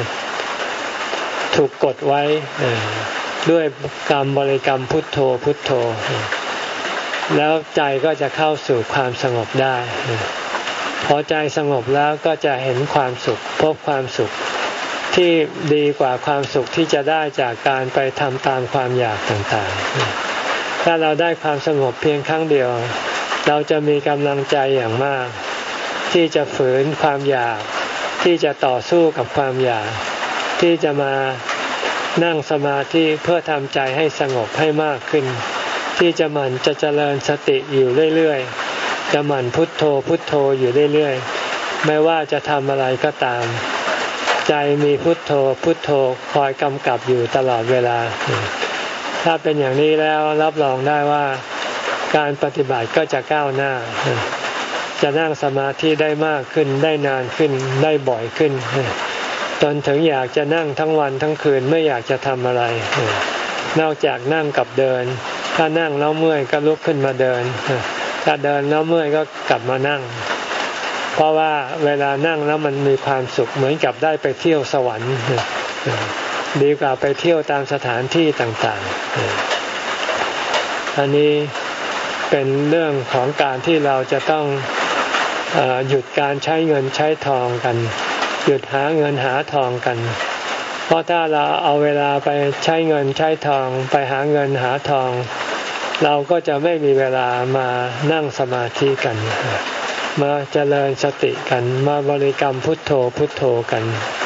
ถูกกดไว้ด้วยกรรมบริกรรมพุทโธพุทโธแล้วใจก็จะเข้าสู่ความสงบได้พอใจสงบแล้วก็จะเห็นความสุขพบความสุขที่ดีกว่าความสุขที่จะได้จากการไปทำตามความอยากต่างๆถ้าเราได้ความสงบเพียงครั้งเดียวเราจะมีกำลังใจอย่างมากที่จะฝืนความอยากที่จะต่อสู้กับความอยากที่จะมานั่งสมาธิเพื่อทำใจให้สงบให้มากขึ้นที่จะหมั่นจะเจริญสติอยู่เรื่อยๆจะหมั่นพุทโธพุทโธอยู่เรื่อยๆไม่ว่าจะทำอะไรก็ตามใจมีพุทโธพุทโธคอยกำกับอยู่ตลอดเวลาถ้าเป็นอย่างนี้แล้วรับรองได้ว่าการปฏิบัติก็จะก้าวหน้าจะนั่งสมาธิได้มากขึ้นได้นานขึ้นได้บ่อยขึ้นจนถึงอยากจะนั่งทั้งวันทั้งคืนไม่อยากจะทำอะไรนอกจากนั่งกับเดินถ้านั่งแล้วเมื่อยก็ลุกขึ้นมาเดินถ้าเดินแล้วเมื่อยก็กลับมานั่งเพราะว่าเวลานั่งแล้วมันมีความสุขเหมือนกับได้ไปเที่ยวสวรรค์ดีกว่าไปเที่ยวตามสถานที่ต่างๆอันนี้เป็นเรื่องของการที่เราจะต้องเอ่อหยุดการใช้เงินใช้ทองกันหยุดหาเงินหาทองกันเพราะถ้าเราเอาเวลาไปใช้เงินใช้ทองไปหาเงินหาทองเราก็จะไม่มีเวลามานั่งสมาธิกันมาเจริญสติกันมาบริกรรมพุทโธพุทโธกัน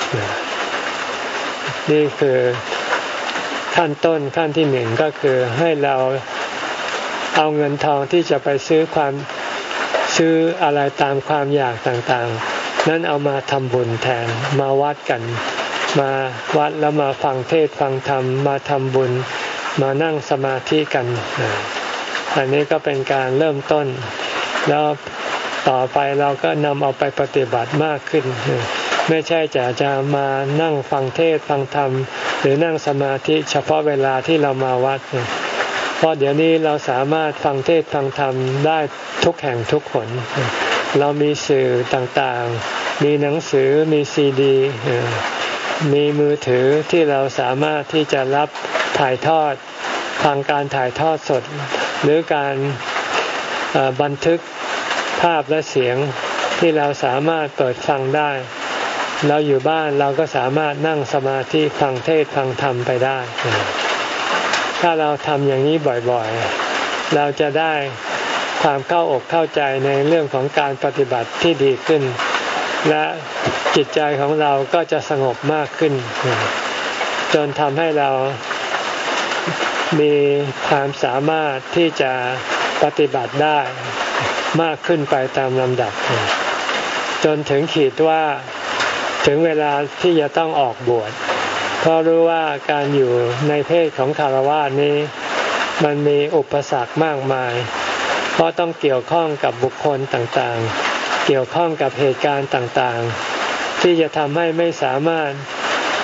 นี่คือขั้นต้นขั้นที่หนึ่งก็คือให้เราเอาเงินทองที่จะไปซื้อความซื้ออะไรตามความอยากต่างๆนั้นเอามาทำบุญแทนมาวัดกันมาวัดแล้วมาฟังเทศน์ฟังธรรมมาทำบุญมานั่งสมาธิกันอันนี้ก็เป็นการเริ่มต้นแล้วต่อไปเราก็นำเอาไปปฏิบัติมากขึ้นไม่ใช่จะจะมานั่งฟังเทศน์ฟังธรรมหรือนั่งสมาธิเฉพาะเวลาที่เรามาวัดเพราะเดี๋ยวนี้เราสามารถฟังเทศน์ฟังธรรมได้ทุกแห่งทุกคนเรามีสื่อต่างๆมีหนังสือมีซีดีมีมือถือที่เราสามารถที่จะรับถ่ายทอดทางการถ่ายทอดสดหรือการบันทึกภาพและเสียงที่เราสามารถเปิดฟังได้เราอยู่บ้านเราก็สามารถนั่งสมาธิฟังเทศน์ฟังธรรมไปได้ถ้าเราทำอย่างนี้บ่อยๆเราจะได้ความเข้าอกเข้าใจในเรื่องของการปฏิบัติที่ดีขึ้นและจิตใจของเราก็จะสงบมากขึ้นจนทำให้เรามีความสามารถที่จะปฏิบัติได้มากขึ้นไปตามลำดับจนถึงขีดว่าถึงเวลาที่จะต้องออกบวชเพราะรู้ว่าการอยู่ในเพศของฆราวาสนี้มันมีอุปสรรคมากมายเพราะต้องเกี่ยวข้องกับบุคคลต่างๆเกี่ยวข้องกับเหตุการณ์ต่างๆที่จะทำให้ไม่สามารถ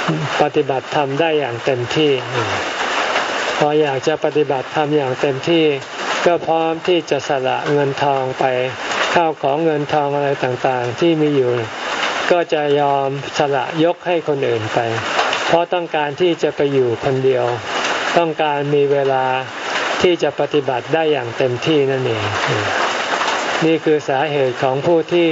ปฏิบัติธรรมได้อย่างเต็มที่พออยากจะปฏิบัติธรรมอย่างเต็มที่ก็พร้อมที่จะสละเงินทองไปข้าวของเงินทองอะไรต่างๆที่มีอยู่ก็จะยอมสละยกให้คนอื่นไปเพราะต้องการที่จะไปอยู่คนเดียวต้องการมีเวลาที่จะปฏิบัติได้อย่างเต็มที่นั่นเองนี่คือสาเหตุของผู้ที่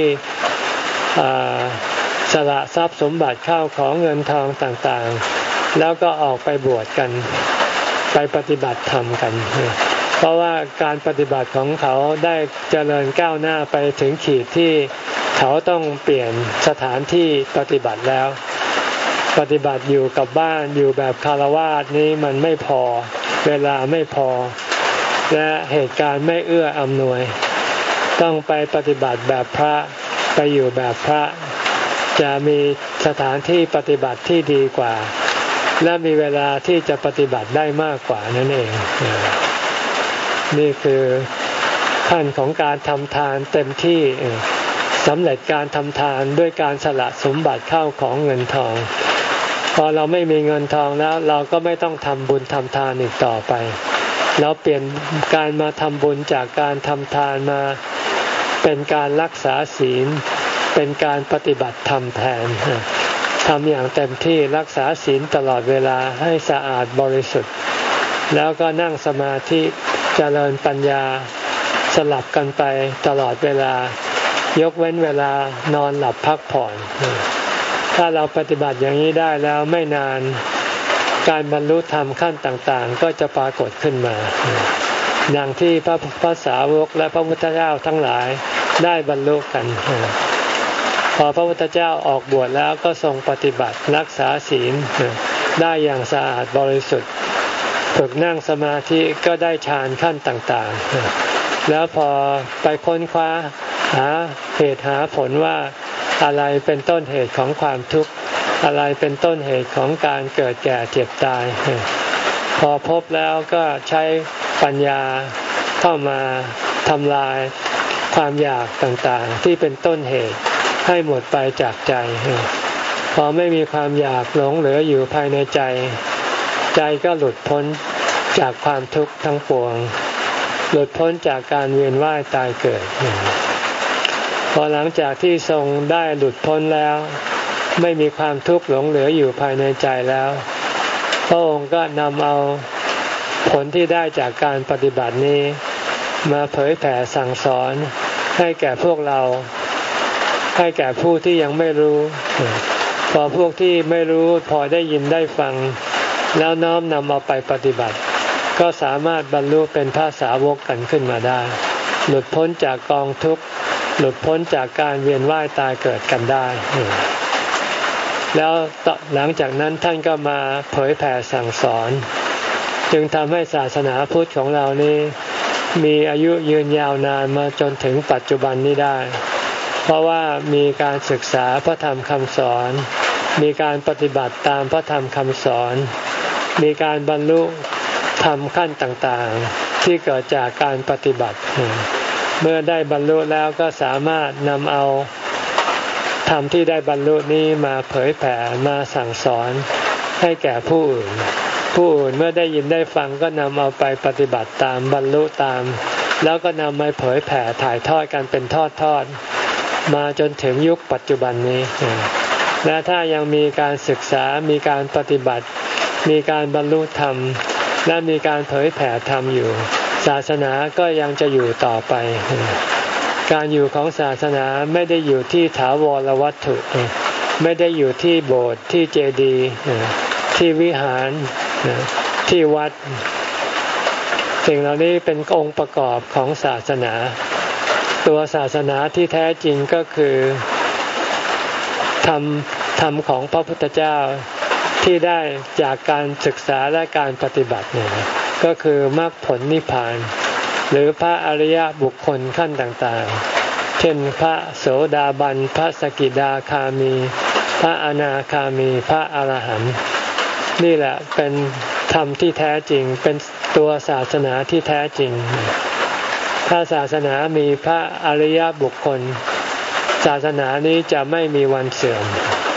สละทรัพย์สมบัติข้าวของเงินทองต่างๆแล้วก็ออกไปบวชกันไปปฏิบัติธรรมกันเพราะว่าการปฏิบัติของเขาได้เจริญก้าวหน้าไปถึงขีดที่เขาต้องเปลี่ยนสถานที่ปฏิบัติแล้วปฏิบัติอยู่กับบ้านอยู่แบบคฤหัสถ์นี้มันไม่พอเวลาไม่พอและเหตุการณ์ไม่เอื้ออำนวยต้องไปปฏิบัติแบบพระไปอยู่แบบพระจะมีสถานที่ปฏิบัติที่ดีกว่าและมีเวลาที่จะปฏิบัติได้มากกว่านั่นเองนี่คือขั้นของการทำทานเต็มที่สำเร็จการทำทานด้วยการสละสมบัติเข้าของเงินทองพอเราไม่มีเงินทองแล้วเราก็ไม่ต้องทำบุญทำทานอีกต่อไปเราเปลี่ยนการมาทำบุญจากการทำทานมาเป็นการรักษาศีลเป็นการปฏิบัติธรรมแทนทำอย่างเต็มที่รักษาศีลตลอดเวลาให้สะอาดบริสุทธิ์แล้วก็นั่งสมาธิเจริญปัญญาสลับกันไปตลอดเวลายกเว้นเวลานอนหลับพักผ่อนถ้าเราปฏิบัติอย่างนี้ได้แล้วไม่นานการบรรลุธรรมขั้นต่างๆก็จะปรากฏขึ้นมาอย่างที่พระพระสาวกและพระพุทธเจ้าทั้งหลายได้บรรลุกันพอพระพุทธเจ้าออกบวชแล้วก็ทรงปฏิบัติรักษาศีลได้อย่างสะอาดบริสุทธิ์ฝึกนั่งสมาธิก็ได้ฌานขั้นต่างๆแล้วพอไปค้นคว้าหาเหตุหาผลว่าอะไรเป็นต้นเหตุของความทุกข์อะไรเป็นต้นเหตุของการเกิดแก่เจ็บตายพอพบแล้วก็ใช้ปัญญาเข้ามาทำลายความอยากต่างๆที่เป็นต้นเหตุให้หมดไปจากใจพอไม่มีความอยากหลงเหลืออยู่ภายในใจใจก็หลุดพ้นจากความทุกข์ทั้งปวงหลุดพ้นจากการเวียนว่ายตายเกิดพอหลังจากที่ทรงได้หลุดพ้นแล้วไม่มีความทุกข์หลงเหลืออยู่ภายในใจแล้วพระองค์ก็นำเอาผลที่ได้จากการปฏิบัตินี้มาเผยแผ่สั่งสอนให้แก่พวกเราให้แก่ผู้ที่ยังไม่รู้พอพวกที่ไม่รู้พอได้ยินได้ฟังแล้วน้อมนำเอาไปปฏิบัติก็สามารถบรรลุเป็นพระสาวกกันขึ้นมาได้หลุดพ้นจากกองทุกข์หลุดพ้นจากการเวียนว่ายตายเกิดกันได้แล้วหลังจากนั้นท่านก็มาเผยแผ่สั่งสอนจึงทำให้ศาสนาพุทธของเรานี้มีอายุยืนยาวนานมาจนถึงปัจจุบันนี้ได้เพราะว่ามีการศึกษาพระธรรมคำสอนมีการปฏิบัติตามพระธรรมคำสอนมีการบรรลุธรรมขั้นต่างๆที่เกิดจากการปฏิบัติเมื่อได้บรรลุแล้วก็สามารถนำเอาธรรมที่ได้บรรลุนี้มาเผยแผ่มาสั่งสอนให้แก่ผู้อื่นผู้อื่นเมื่อได้ยินได้ฟังก็นำเอาไปปฏิบัติตามบรรลุตามแล้วก็นำมาเผยแผ่ถ่ายทอดกันเป็นทอดๆมาจนถึงยุคปัจจุบันนี้และถ้ายังมีการศึกษามีการปฏิบัติมีการบรรลุธรรมและมีการเผยแผ่ธรรมอยู่ศาสนาก็ยังจะอยู่ต่อไปการอยู่ของศาสนาไม่ได้อยู่ที่ถาวรวัตถุไม่ได้อยู่ที่โบสถ์ที่เจดีย์ที่วิหารที่วัดสิ่งเหล่านี้เป็นองค์ประกอบของศาสนาตัวศาสนาที่แท้จริงก็คือธรรมธรรมของพระพุทธเจ้าที่ได้จากการศึกษาและการปฏิบัติเนี่ยก็คือมรรคผลนิพพานหรือพระอริยบุคคลขั้นต่างๆเช่นพระโสดาบันพระสกิทาคามีพระอนาคามีพระอรหันต์นี่แหละเป็นธรรมที่แท้จริงเป็นตัวศาสนาที่แท้จริงถ้าศาสนามีพระอริยบุคคลศาสนานี้จะไม่มีวันเสื่อม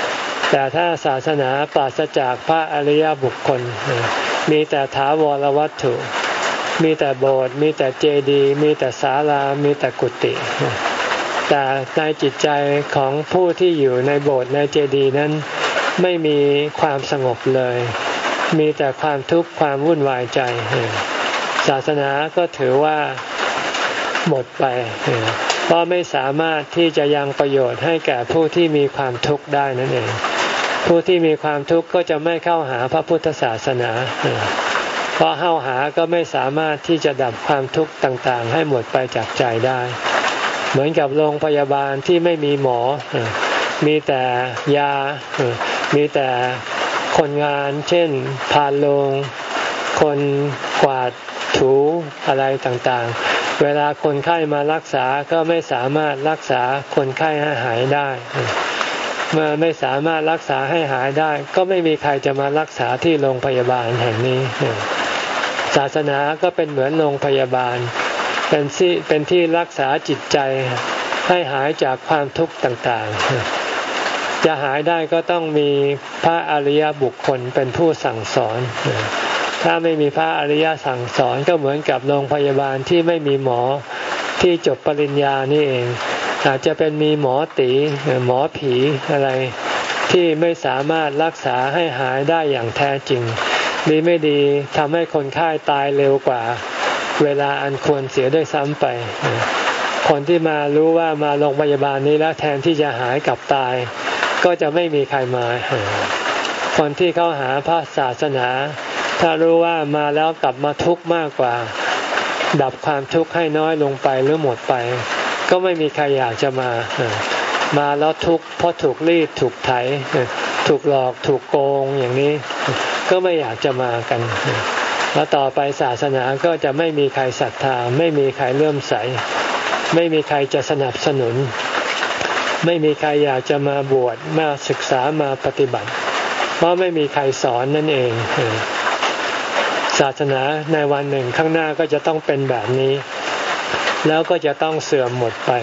แต่ถ้าศาสนาปราศจากพระอริยบุคคลมีแต่ถาวรวัตถุมีแต่โบสถ์มีแต่เจดีย์มีแต่ศาลามีแต่กุฏิแต่ในจิตใจของผู้ที่อยู่ในโบสถ์ในเจดีย์นั้นไม่มีความสงบเลยมีแต่ความทุกข์ความวุ่นวายใจศาสนาก็ถือว่าหมดไปเพราะไม่สามารถที่จะยังประโยชน์ให้แก่ผู้ที่มีความทุกข์ได้นั่นเองผู้ที่มีความทุกข์ก็จะไม่เข้าหาพระพุทธศาสนาเพราะเข้าหาก็ไม่สามารถที่จะดับความทุกข์ต่างๆให้หมดไปจากใจได้เหมือนกับโรงพยาบาลที่ไม่มีหมอมีแต่ยามีแต่คนงานเช่นพาลโรงคนกวาดถูอะไรต่างๆเวลาคนไข้มารักษาก็ไม่สามารถรักษาคนไข้ให้หายได้เมื่อไม่สามารถรักษาให้หายได้ก็ไม่มีใครจะมารักษาที่โรงพยาบาลแห่งนี้ศาสนาก็เป็นเหมือนโรงพยาบาลเป็นที่เป็นที่รักษาจิตใจให้หายจากความทุกข์ต่างๆจะหายได้ก็ต้องมีพระอริยบุคคลเป็นผู้สั่งสอนถ้าไม่มีพระอริยสั่งสอนก็เหมือนกับโรงพยาบาลที่ไม่มีหมอที่จบปริญญานี่เองอาจจะเป็นมีหมอตีหมอผีอะไรที่ไม่สามารถรักษาให้หายได้อย่างแท้จริงดีไม่ดีทำให้คนไข้ตายเร็วกว่าเวลาอันควรเสียด้วยซ้ำไปคนที่มารู้ว่ามาโรงพยาบาลนี้แล้วแทนที่จะหายกลับตายก็จะไม่มีใครมาคนที่เข้าหาพระศาสนาถ้ารู้ว่ามาแล้วกลับมาทุกข์มากกว่าดับความทุกข์ให้น้อยลงไปหรือหมดไปก็ไม่มีใครอยากจะมามาแล้วทุกข์เพราะถูกรีดถูกไถถูกหลอกถูกโกงอย่างนี้ก็ไม่อยากจะมากันแล้วต่อไปศาสนาก็จะไม่มีใครศรัทธาไม่มีใครเลื่อมใสไม่มีใครจะสนับสนุนไม่มีใครอยากจะมาบวชมาศึกษามาปฏิบัติเพราะไม่มีใครสอนนั่นเองศาสนาในวันหนึ่งข้างหน้าก็จะต้องเป็นแบบนี้แล้วก็จะต้องเสื่อมหมดไป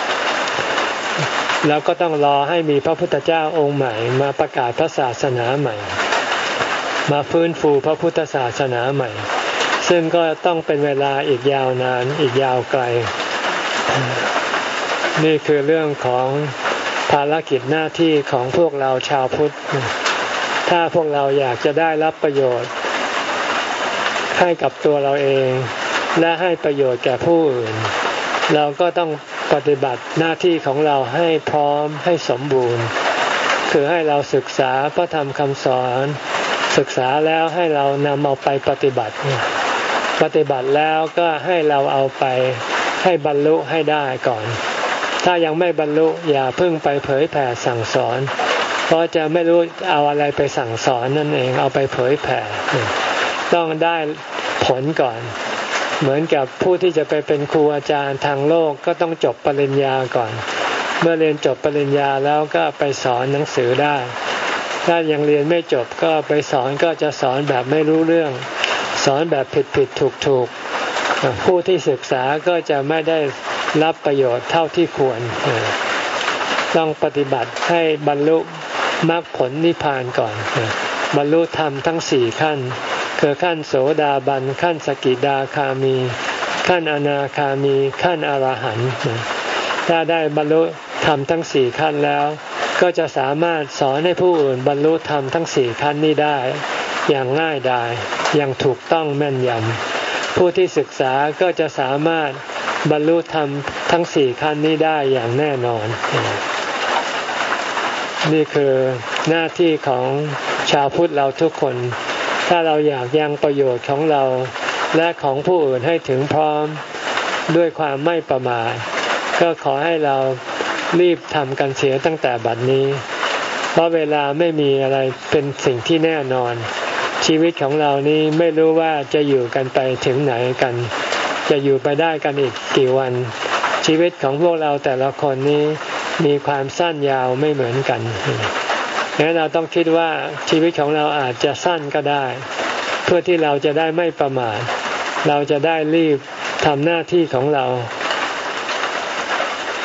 แล้วก็ต้องรอให้มีพระพุทธเจ้าองค์ใหม่มาประกาศพระศาสนาใหม่มาฟื้นฟูพระพุทธศาสนาใหม่ซึ่งก็ต้องเป็นเวลาอีกยาวนานอีกยาวไกลนี่คือเรื่องของภารกิจหน้าที่ของพวกเราชาวพุทธถ้าพวกเราอยากจะได้รับประโยชน์ให้กับตัวเราเองและให้ประโยชน์แก่ผู้อื่นเราก็ต้องปฏิบัติหน้าที่ของเราให้พร้อมให้สมบูรณ์คือให้เราศึกษาพระธรรมคำสอนศึกษาแล้วให้เรานำเอาไปปฏิบัติปฏิบัติแล้วก็ให้เราเอาไปให้บรรลุให้ได้ก่อนถ้ายังไม่บรรลุอย่าเพิ่งไปเผยแผ่สั่งสอนเพราะจะไม่รู้เอาอะไรไปสั่งสอนนั่นเองเอาไปเผยแผ่ต้องได้ผลก่อนเหมือนกับผู้ที่จะไปเป็นครูอาจารย์ทางโลกก็ต้องจบปริญญาก่อนเมื่อเรียนจบปริญญาแล้วก็ไปสอนหนังสือได้ถ้ายังเรียนไม่จบก็ไปสอนก็จะสอนแบบไม่รู้เรื่องสอนแบบผิดผิดถูกถูกผู้ที่ศึกษาก็จะไม่ได้รับประโยชน์เท่าที่ควรต้องปฏิบัติให้บรรลุมรรคผลนิพพานก่อนบรรลุธรรมทั้งสี่ขั้นคือขั้นโสดาบันขั้นสกิทาคามีขั้นอนาคามีขั้นอรหันต์ถ้าได้บรรลุธรรมทั้งสี่ขั้นแล้วก็จะสามารถสอนให้ผู้อื่นบรรลุธรรมทั้งสี่ขั้นนี้ได้อย่างง่ายดายอย่างถูกต้องแม่นยำผู้ที่ศึกษาก็จะสามารถบรรลุธรรมทั้งสี่ขั้นนี้ได้อย่างแน่นอนนี่คือหน้าที่ของชาวพุทธเราทุกคนถ้าเราอยากยังประโยชน์ของเราและของผู้อื่นให้ถึงพร้อมด้วยความไม่ประมาทก็ขอให้เรารีบทำกันเสียตั้งแต่บัดนี้เพราะเวลาไม่มีอะไรเป็นสิ่งที่แน่นอนชีวิตของเรานี้ไม่รู้ว่าจะอยู่กันไปถึงไหนกันจะอยู่ไปได้กันอีกกี่วันชีวิตของพวกเราแต่ละคนนี้มีความสั้นยาวไม่เหมือนกันงั้นเราต้องคิดว่าชีวิตของเราอาจจะสั้นก็ได้เพื่อที่เราจะได้ไม่ประมาทเราจะได้รีบทำหน้าที่ของเรา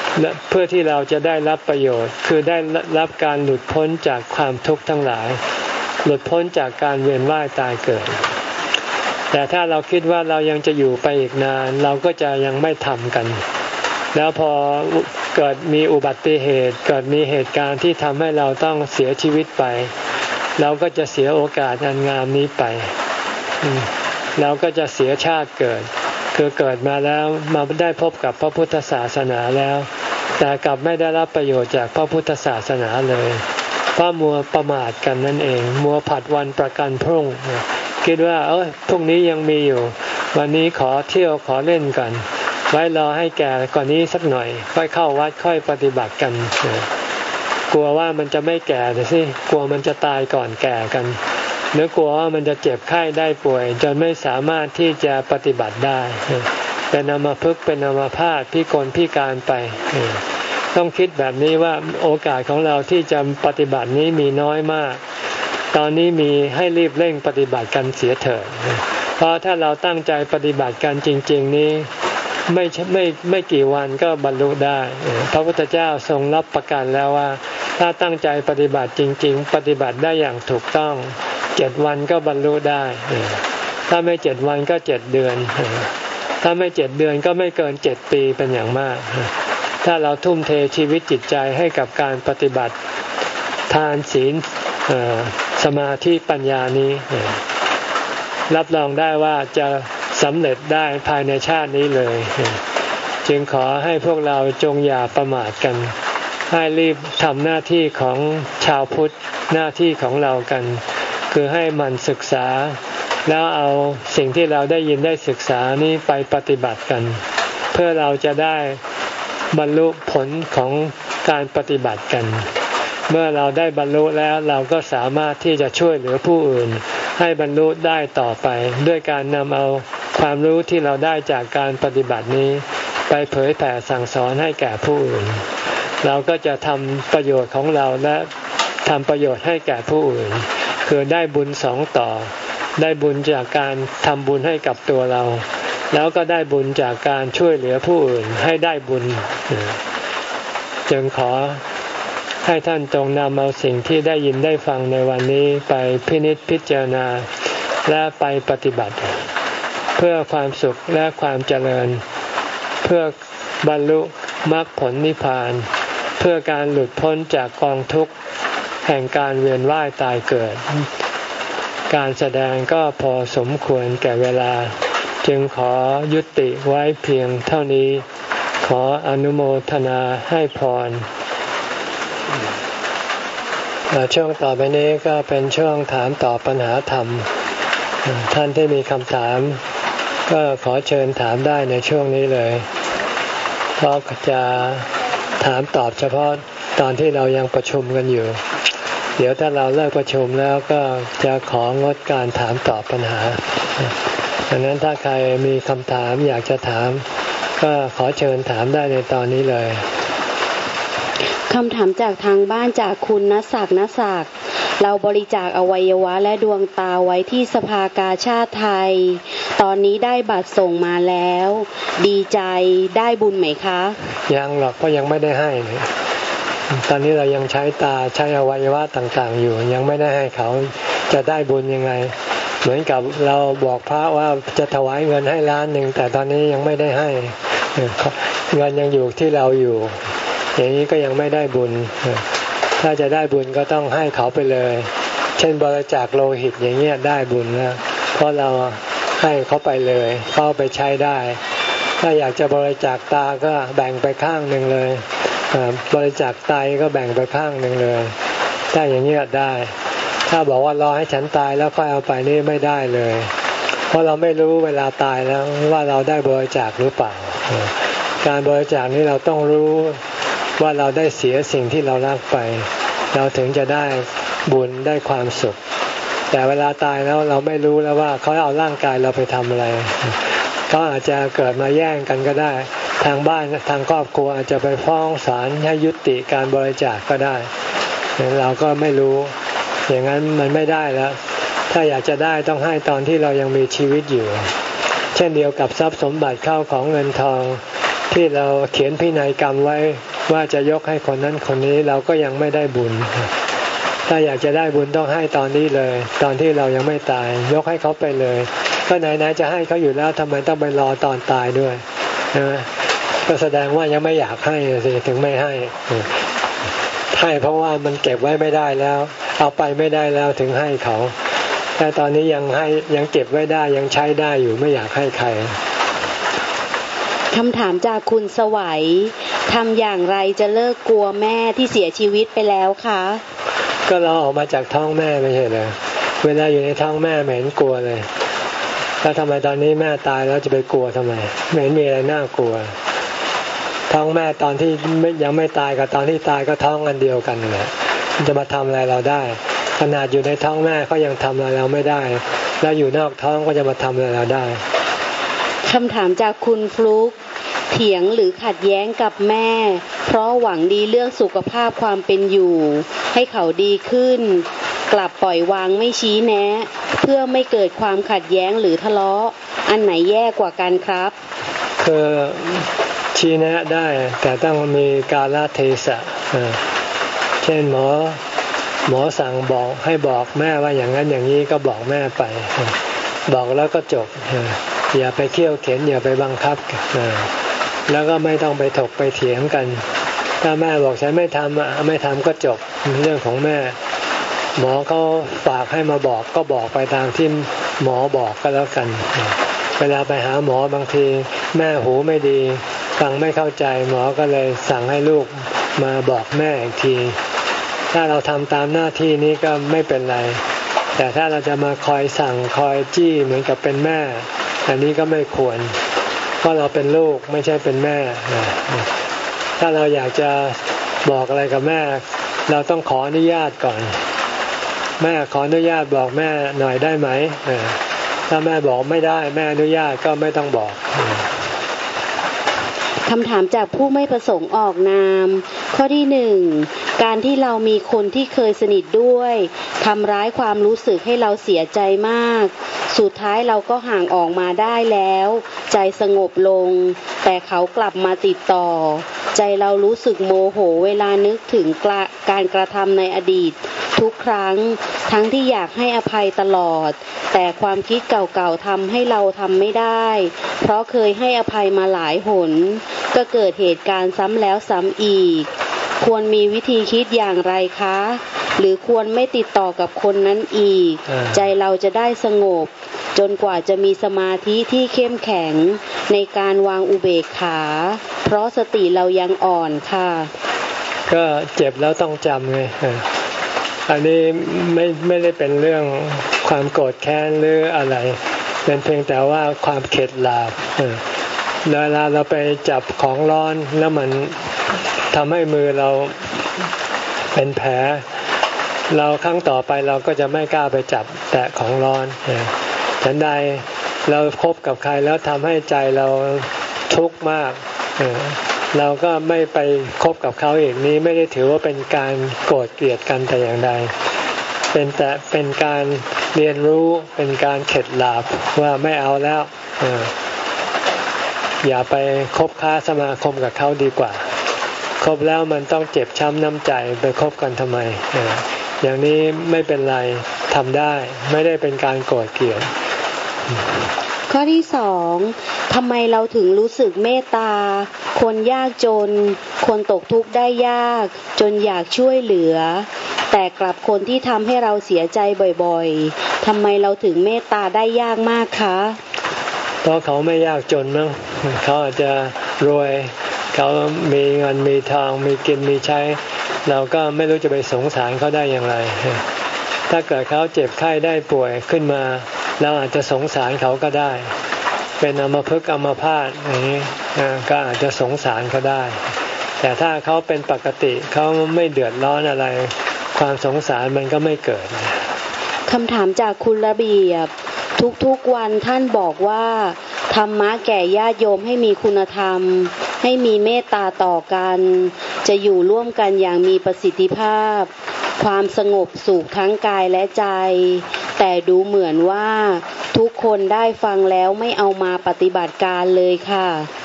เพื่อที่เราจะได้รับประโยชน์คือได้รับการหลุดพ้นจากความทุกข์ทั้งหลายหลุดพ้นจากการเวียนว่ายตายเกิดแต่ถ้าเราคิดว่าเรายังจะอยู่ไปอีกนานเราก็จะยังไม่ทำกันแล้วพอเกิดมีอุบัติเหตุเกิดมีเหตุการณ์ที่ทำให้เราต้องเสียชีวิตไปเราก็จะเสียโอกาสอันงามนี้ไปเราก็จะเสียชาติเกิดคือเกิดมาแล้วมาได้พบกับพระพุทธศาสนาแล้วแต่กลับไม่ได้รับประโยชน์จากพระพุทธศาสนาเลยเพราะมัวประมาทกันนั่นเองมัวผัดวันประกันพรุ่งคิดว่าเอ้ยพรุ่งนี้ยังมีอยู่วันนี้ขอเที่ยวขอเล่นกันไว้รอให้แก่กว่านี้สักหน่อยค่อยเข้าวัดค่อยปฏิบัติกันกลัวว่ามันจะไม่แก่สิกลัวมันจะตายก่อนแก่กันหรือกลัวว่ามันจะเจ็บไข้ได้ป่วยจนไม่สามารถที่จะปฏิบัติได้เป็นอัมพฤกษ์เป็นอัมพาตพิกลพิการไปต้องคิดแบบนี้ว่าโอกาสของเราที่จะปฏิบัตินี้มีน้อยมากตอนนี้มีให้รีบเร่งปฏิบัติกันเสียเถิดเพราะถ้าเราตั้งใจปฏิบัติกันจริงๆนี้ไม่ไม่ไม่กี่วันก็บรรลุได้พระพุทธเจ้าทรงรับประกันแล้วว่าถ้าตั้งใจปฏิบัติจริงๆปฏิบัติได้อย่างถูกต้องเจ็ดวันก็บรรลุได้ถ้าไม่เจ็ดวันก็เจ็ดเดือนถ้าไม่เจ็ดเดือนก็ไม่เกินเจ็ดปีเป็นอย่างมากถ้าเราทุ่มเทชีวิตจิตใจให้กับการปฏิบัติทานศีลสมาธิปัญญานี้รับรองได้ว่าจะสำเร็จได้ภายในชาตินี้เลยจึงขอให้พวกเราจงอย่าประมาทกันให้รีบทำหน้าที่ของชาวพุทธหน้าที่ของเรากันคือให้มันศึกษาแล้วเอาสิ่งที่เราได้ยินได้ศึกษานี้ไปปฏิบัติกันเพื่อเราจะได้บรรลุผลของการปฏิบัติกันเมื่อเราได้บรรลุแล้วเราก็สามารถที่จะช่วยเหลือผู้อื่นให้บรรลุได้ต่อไปด้วยการนำเอาความรู้ที่เราได้จากการปฏิบัตินี้ไปเผยแผ่สั่งสอนให้แก่ผู้อื่นเราก็จะทำประโยชน์ของเราและทำประโยชน์ให้แก่ผู้อื่นคือได้บุญสองต่อได้บุญจากการทำบุญให้กับตัวเราแล้วก็ได้บุญจากการช่วยเหลือผู้อื่นให้ได้บุญจึงขอให้ท่านจงนำเอาสิ่งที่ได้ยินได้ฟังในวันนี้ไปพินิจพิจารณาและไปปฏิบัติเพื่อความสุขและความเจริญเพื่อบรรลุมรรคผลนิพพานเพื่อการหลุดพ้นจากกองทุกข์แห่งการเวียนว่ายตายเกิดการแสดงก็พอสมควรแก่เวลาจึงขอยุติไว้เพียงเท่านี้ขออนุโมทนาให้พรช่วงต่อไปนี้ก็เป็นช่วงถามตอบปัญหาธรรมท่านที่มีคำถามก็ขอเชิญถามได้ในช่วงนี้เลยเพราะจะถามตอบเฉพาะตอนที่เรายังประชุมกันอยู่เดี๋ยวถ้าเราเลิกประชุมแล้วก็จะของดการถามตอบปัญหาดังนั้นถ้าใครมีคำถามอยากจะถามก็ขอเชิญถามได้ในตอนนี้เลยคำถามจากทางบ้านจากคุณณศักดิ์ณศักดิ์เราบริจาคอวัยวะและดวงตาไว้ที่สภากาชาติไทยตอนนี้ได้บัตรส่งมาแล้วดีใจได้บุญไหมคะยังหรอกเพราะยังไม่ได้ให้ตอนนี้เรายังใช้ตาใช้อวัยวะต่างๆอยู่ยังไม่ได้ให้เขาจะได้บุญยังไงเหมือนกับเราบอกพระว่าจะถวายเงินให้ล้านหนึ่งแต่ตอนนี้ยังไม่ได้ให้เงินยังอยู่ที่เราอยู่อย่างนี้ก็ยังไม่ได้บุญถ้าจะได้บุญก็ต้องให้เขาไปเลยเช่นบริจาคโลหิตอย่างเงี้ยได้บุญแล้วเพราะเราให้เขาไปเลยเขาไปใช้ได้ถ้าอยากจะบริจาคตาก็แบ่งไปข้างหนึ่งเลยบริจาคไตก็แบ่งไปข้างหนึ่งเลยถ้าอย่างนี้ได้ถ้าบอกว่ารอให้ฉันตายแล้วค่อยเอาไปนี่ไม่ได้เลยเพราะเราไม่รู้เวลาตายแล้วว่าเราได้บริจาคหรือเปล่าการบริจาคนี้เราต้องรู้ว่าเราได้เสียสิ่งที่เรารักไปเราถึงจะได้บุญได้ความสุขแต่เวลาตายแล้วเราไม่รู้แล้วว่าเขาเอาร่างกายเราไปทำอะไรเขาอาจจะเกิดมาแย่งกันก็ได้ทางบ้านทางครอบครัวอาจจะไปฟ้องศาลให้ยุติการบริจาคก็ได้เราก็ไม่รู้อย่างนั้นมันไม่ได้แล้วถ้าอยากจะได้ต้องให้ตอนที่เรายังมีชีวิตอยู่เช่นเดียวกับทรัพย์สมบัติเข้าของเงินทองที่เราเขียนพินัยกรรมไว้ว่าจะยกให้คนนั้นคนนี้เราก็ยังไม่ได้บุญถ้าอยากจะได้บุญต้องให้ตอนนี้เลยตอนที่เรายังไม่ตายยกให้เขาไปเลยก็ไหนๆจะให้เขาอยู่แล้วทำไมต้องไปรอตอนตายด้วยนะก็แสดงว่ายังไม่อยากให้สิถึงไม่ให้ให้เพราะว่ามันเก็บไว้ไม่ได้แล้วเอาไปไม่ได้แล้วถึงให้เขาแต่ตอนนี้ยังให้ยังเก็บไว้ได้ยังใช้ได้อยู่ไม่อยากให้ใครคำถามจากคุณสวัยทำอย่างไรจะเลิกกลัวแม่ที่เสียชีวิตไปแล้วคะก็เราออกมาจากท้องแม่ไม่ใช่เหรอเวลาอยู่ในท้องแม่ไม่เห็นกลัวเลยแล้วทำไมตอนนี้แม่ตายแล้วจะไปกลัวทำไมไม่เห็นมีอะไรน่ากลัวท้องแม่ตอนที่ยังไม่ตายกับตอนที่ตายก็ท้องอันเดียวกันแหละจะมาทำอะไรเราได้ขนาดอยู่ในท้องแม่เขายังทำอะไรเราไม่ได้แล้วอยู่นอกท้องก็จะมาทำอะไรเราได้คำถามจากคุณฟลุ๊กเถียงหรือขัดแย้งกับแม่เพราะหวังดีเรื่องสุขภาพความเป็นอยู่ให้เขาดีขึ้นกลับปล่อยวางไม่ชี้แนะเพื่อไม่เกิดความขัดแย้งหรือทะเลาะอันไหนแย่กว่ากันครับคือชี้แนะได้แต่ต้องมีกาลเทศะเช่นหมอหมอสั่งบอกให้บอกแม่ว่าอย่างนั้นอย่างนี้ก็บอกแม่ไปบอกแล้วก็จบอย่าไปเคี่ยวเข็นอย่าไปบังคับแล้วก็ไม่ต้องไปถกไปเถียงกันถ้าแม่บอกฉันไม่ทำอ่ะไม่ทำก็จบเรื่องของแม่หมอเขาฝากให้มาบอกก็บอกไปตามที่หมอบอกก็แล้วกันเวลาไปหาหมอบางทีแม่หูไม่ดีฟังไม่เข้าใจหมอก็เลยสั่งให้ลูกมาบอกแม่อีกทีถ้าเราทำตามหน้าที่นี้ก็ไม่เป็นไรแต่ถ้าเราจะมาคอยสั่งคอยจี้เหมือนกับเป็นแม่อันนี้ก็ไม่ควรเพราะเราเป็นลูกไม่ใช่เป็นแม่ถ้าเราอยากจะบอกอะไรกับแม่เราต้องขออนุญาตก่อนแม่ขออนุญาตบอกแม่หน่อยได้ไหมถ้าแม่บอกไม่ได้แม่อนุญาตก็ไม่ต้องบอกคำถามจากผู้ไม่ประสงค์ออกนามข้อที่หนึ่งการที่เรามีคนที่เคยสนิทด้วยทำร้ายความรู้สึกให้เราเสียใจมากสุดท้ายเราก็ห่างออกมาได้แล้วใจสงบลงแต่เขากลับมาติดต่อใจเรารู้สึกโมโหเวลานึกถึงการกระทำในอดีตทุกครั้งทั้งที่อยากให้อภัยตลอดแต่ความคิดเก่าๆทำให้เราทำไม่ได้เพราะเคยให้อภัยมาหลายหนก็เกิดเหตุการณ์ซ้ำแล้วซ้ำอีกควรมีวิธีคิดอย่างไรคะหรือควรไม่ติดต่อกับคนนั้นอีกใจเราจะได้สงบจนกว่าจะมีสมาธิที่เข้มแข็งในการวางอุเบกขาเพราะสติเรายังอ่อนค่ะก็เจ็บแล้วต้องจำไงอันนี้ไม่ไม่ได้เป็นเรื่องความโกรธแค้นหรืออะไรเป็นเพียงแต่ว่าความเข็ดหลาบเวลาเราไปจับของร้อนแล้วมันทำให้มือเราเป็นแผลเราครั้งต่อไปเราก็จะไม่กล้าไปจับแตะของร้อนฉันใดเราคบกับใครแล้วทำให้ใจเราทุกข์มากเราก็ไม่ไปคบกับเขาอีกนี้ไม่ได้ถือว่าเป็นการโกรธเกลียดกันแต่อย่างใดเป็นแต่เป็นการเรียนรู้เป็นการเข็ดหลาบว่าไม่เอาแล้วอย่าไปคบค้าสมาคมกับเขาดีกว่าคบแล้วมันต้องเจ็บช้ำน้ำใจไปคบกันทำไมอย่างนี้ไม่เป็นไรทำได้ไม่ได้เป็นการโกรธเกลียดข้อที่สองทำไมเราถึงรู้สึกเมตตาคนยากจนคนตกทุกข์ได้ยากจนอยากช่วยเหลือแต่กลับคนที่ทำให้เราเสียใจบ่อยๆทำไมเราถึงเมตตาได้ยากมากคะเพราะเขาไม่ยากจนมั้งเขาอาจจะรวยเขามีเงินมีทองมีกินมีใช้เราก็ไม่รู้จะไปสงสารเขาได้อย่างไรถ้าเกิดเขาเจ็บไข้ได้ป่วยขึ้นมาเราอาจจะสงสารเขาก็ได้เป็นอัมพฤกษ์อัมพาตอย่างนี้ก็อาจจะสงสารเขาได้แต่ถ้าเขาเป็นปกติเขาไม่เดือดร้อนอะไรความสงสารมันก็ไม่เกิดคำถามจากคุณระเบียบทุกๆวันท่านบอกว่าธรรมะแก่ญาติโยมให้มีคุณธรรมให้มีเมตตาต่อกันจะอยู่ร่วมกันอย่างมีประสิทธิภาพความสงบสุขทั้งกายและใจแต่ดูเหมือนว่าทุกคนได้ฟังแล้วไม่เอามาปฏิบัติการเลยค่ะ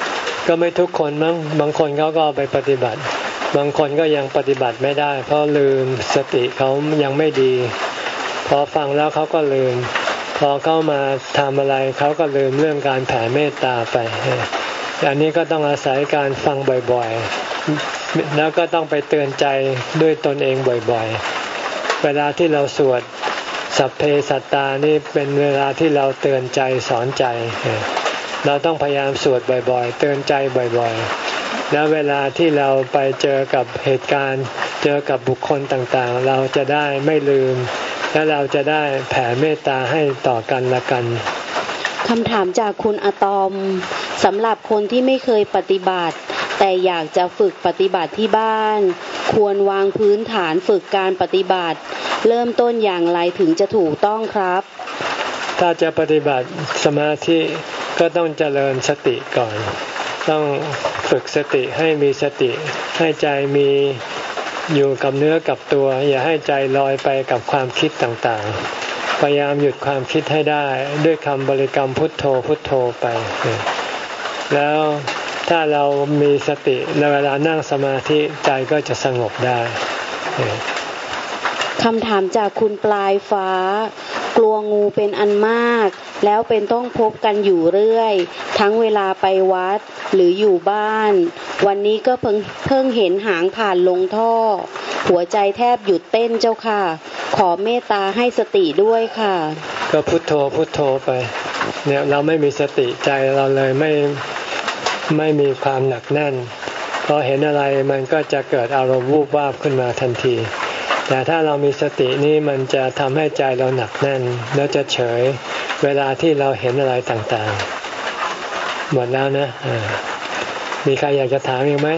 ก็ไม่ทุกคนมั้งบางคนเขาก็ไปปฏิบัติบางคนก็ยังปฏิบัติไม่ได้เพราะลืมสติเขายังไม่ดีพอฟังแล้วเขาก็ลืมพอเข้ามาทำอะไรเขาก็ลืมเรื่องการแผ่เมตตาไปอันนี้ก็ต้องอาศัยการฟังบ่อยๆแล้วก็ต้องไปเตือนใจด้วยตนเองบ่อยๆเวลาที่เราสวดสัพเพสัตตานี่เป็นเวลาที่เราเตือนใจสอนใจเราต้องพยายามสวดบ่อยๆเตือนใจบ่อยๆแล้วเวลาที่เราไปเจอกับเหตุการณ์เจอกับบุคคลต่างๆเราจะได้ไม่ลืมและเราจะได้แผ่เมตตาให้ต่อกันละกันคำถามจากคุณอะตอมสำหรับคนที่ไม่เคยปฏิบัติแต่อยากจะฝึกปฏิบัติที่บ้านควรวางพื้นฐานฝึกการปฏิบัติเริ่มต้นอย่างไรถึงจะถูกต้องครับถ้าจะปฏิบัติสมาธิก็ต้องเจริญสติก่อนต้องฝึกสติให้มีสติให้ใจมีอยู่กับเนื้อกับตัวอย่าให้ใจลอยไปกับความคิดต่างๆพยายามหยุดความคิดให้ได้ด้วยคำบริกรรมพุทโธพุทโธไปแล้วถ้าเรามีสติเวลานั่งสมาธิใจก็จะสงบได้คำถามจากคุณปลายฟ้ากลัวงูเป็นอันมากแล้วเป็นต้องพบกันอยู่เรื่อยทั้งเวลาไปวัดหรืออยู่บ้านวันนี้ก็เพิ่งเพิ่งเห็นหางผ่านลงท่อหัวใจแทบหยุดเต้นเจ้าค่ะขอเมตตาให้สติด้วยค่ะก็พุทโธพุทโธไปเนี่ยเราไม่มีสติใจเราเลยไม่ไม่มีความหนักแน่นพอเห็นอะไรมันก็จะเกิดอารมณ์วูบวาบขึ้นมาทันทีแต่ถ้าเรามีสตินี่มันจะทำให้ใจเราหนักแน่นแล้วจะเฉยเวลาที่เราเห็นอะไรต่างๆหมดแล้วนะมีใครอยากจะถามอีกไหม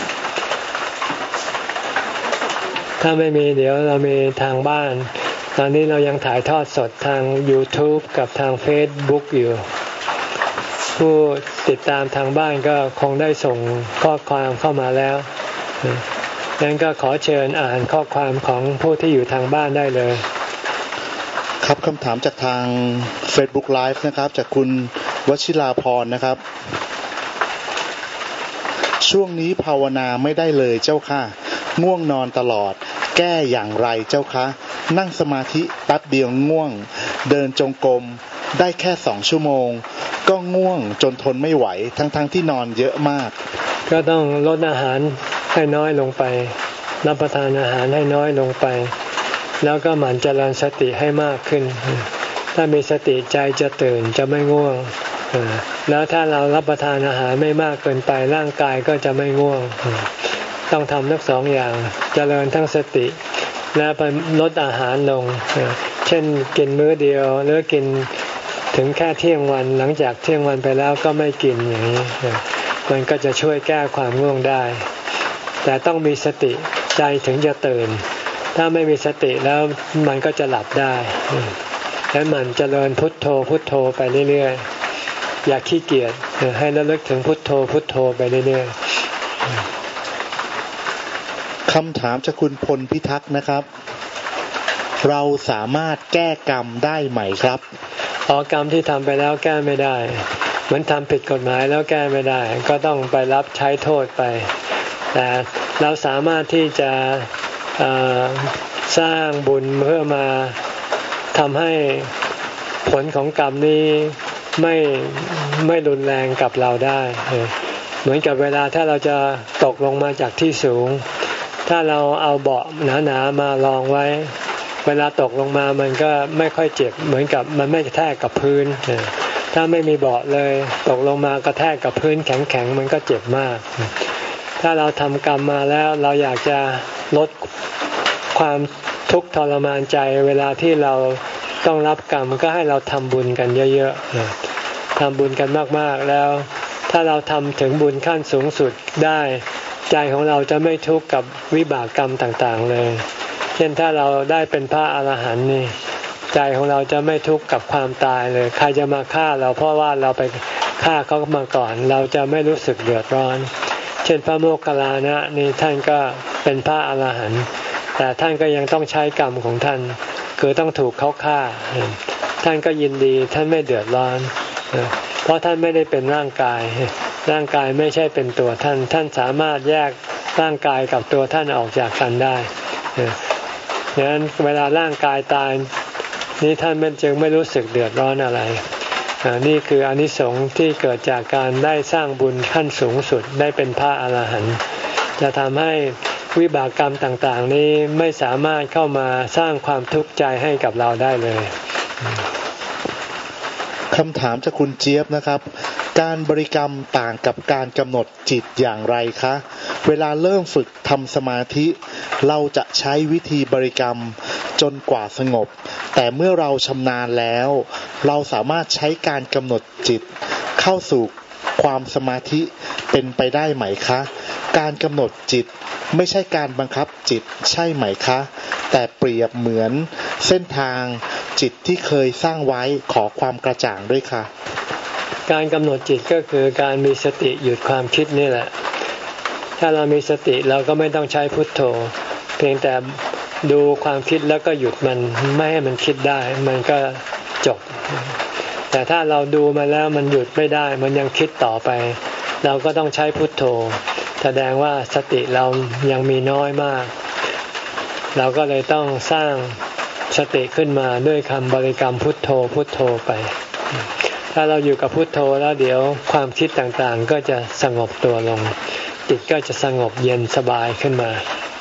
ถ้าไม่มีเดี๋ยวเรามีทางบ้านตอนนี้เรายังถ่ายทอดสดทาง YouTube กับทาง Facebook อยู่ผู้ติดตามทางบ้านก็คงได้ส่งข้อความเข้ามาแล้วดังนั้นก็ขอเชิญอ่านข้อความของผู้ที่อยู่ทางบ้านได้เลยครับคำถามจากทาง Facebook Live นะครับจากคุณวชิราพรนะครับช่วงนี้ภาวนาไม่ได้เลยเจ้าค่ะง่วงนอนตลอดแก้อย่างไรเจ้าคะนั่งสมาธิแป๊บเดียวง่วงเดินจงกรมได้แค่สองชั่วโมงก็ง่วงจนทนไม่ไหวทั้งๆ ท, ที่นอนเยอะมากก็ต้องลดอาหารให้น้อยลงไปรับประทานอาหารให้น้อยลงไปแล้วก็หมั่นเจริญสติให้มากขึ้นถ้ามีสติใจจะตื่นจะไม่ง่วงแล้วถ้าเรารับประทานอาหารไม่มากเกินไปร่างกายก็จะไม่ง่วงต้องทำทั้งสองอย่างเจริญทั้งสติและไปลดอาหารลงเช่นกินมื้อเดียวหรือกินถึงแค่เที่ยงวันหลังจากเที่ยงวันไปแล้วก็ไม่กินอย่างนี้มันก็จะช่วยแก้ความง่วงได้แต่ต้องมีสติใจถึงจะตื่นถ้าไม่มีสติแล้วมันก็จะหลับได้แล้วมันเจริญพุทโธพุทโธไปเรื่อยๆอย่าขี้เกียจให้ระลึกถึงพุทโธพุทโธไปเรื่อยๆคำถามจากคุณพลพิทักษ์นะครับเราสามารถแก้กรรมได้ไหมครับอ๋อกรรมที่ทำไปแล้วแก้ไม่ได้เหมือนทำผิดกฎหมายแล้วแก้ไม่ได้ก็ต้องไปรับใช้โทษไปแต่เราสามารถที่จะสร้างบุญเพื่อมาทำให้ผลของกรรมนี้ไม่ไม่รุนแรงกับเราได้เหมือนกับเวลาถ้าเราจะตกลงมาจากที่สูงถ้าเราเอาเบาะหนาๆมารองไว้เวลาตกลงมามันก็ไม่ค่อยเจ็บเหมือนกับมันไม่กระแทกกับพื้นถ้าไม่มีเบาะเลยตกลงมากระแทกกับพื้นแข็งๆมันก็เจ็บมากถ้าเราทำกรรมมาแล้วเราอยากจะลดความทุกข์ทรมานใจเวลาที่เราต้องรับกรรมก็ให้เราทำบุญกันเยอะๆทำบุญกันมากๆแล้วถ้าเราทำถึงบุญขั้นสูงสุดได้ใจของเราจะไม่ทุกข์กับวิบากกรรมต่างๆเลยเช่นถ้าเราได้เป็นพระอรหันต์นี่ใจของเราจะไม่ทุกข์กับความตายเลยใครจะมาฆ่าเราเพราะว่าเราไปฆ่าเขามาก่อนเราจะไม่รู้สึกเดือดร้อนเช่นพระโมคคัลลานะนี่ท่านก็เป็นพระอรหันต์แต่ท่านก็ยังต้องใช้กรรมของท่านคือต้องถูกเขาฆ่าท่านก็ยินดีท่านไม่เดือดร้อนเพราะท่านไม่ได้เป็นร่างกายร่างกายไม่ใช่เป็นตัวท่านท่านสามารถแยกร่างกายกับตัวท่านออกจากกันได้ดังนั้นเวลาร่างกายตายนี่ท่านมันจึงไม่รู้สึกเดือดร้อนอะไรนี่คืออานิสงส์ที่เกิดจากการได้สร้างบุญขั้นสูงสุดได้เป็นพระอรหันต์จะทำให้วิบากกรรมต่างๆนี้ไม่สามารถเข้ามาสร้างความทุกข์ใจให้กับเราได้เลยคำถามจากคุณเจี๊ยบนะครับการบริกรรมต่างกับการกำหนดจิตอย่างไรคะเวลาเริ่มฝึกทำสมาธิเราจะใช้วิธีบริกรรมจนกว่าสงบแต่เมื่อเราชำนาญแล้วเราสามารถใช้การกำหนดจิตเข้าสู่ความสมาธิเป็นไปได้ไหมคะการกำหนดจิตไม่ใช่การบังคับจิตใช่ไหมคะแต่เปรียบเหมือนเส้นทางจิตที่เคยสร้างไว้ขอความกระจ่างด้วยค่ะการกำหนดจิตก็คือการมีสติหยุดความคิดนี่แหละถ้าเรามีสติเราก็ไม่ต้องใช้พุทโธเพียงแต่ดูความคิดแล้วก็หยุดมันไม่ให้มันคิดได้มันก็จบแต่ถ้าเราดูมาแล้วมันหยุดไม่ได้มันยังคิดต่อไปเราก็ต้องใช้พุทโธแสดงว่าสติเรายังมีน้อยมากเราก็เลยต้องสร้างสติขึ้นมาด้วยคำบริกรรมพุทโธพุทโธไปถ้าเราอยู่กับพุทโธแล้วเดี๋ยวความคิดต่างๆก็จะสงบตัวลงจิตก็จะสงบเย็นสบายขึ้นมา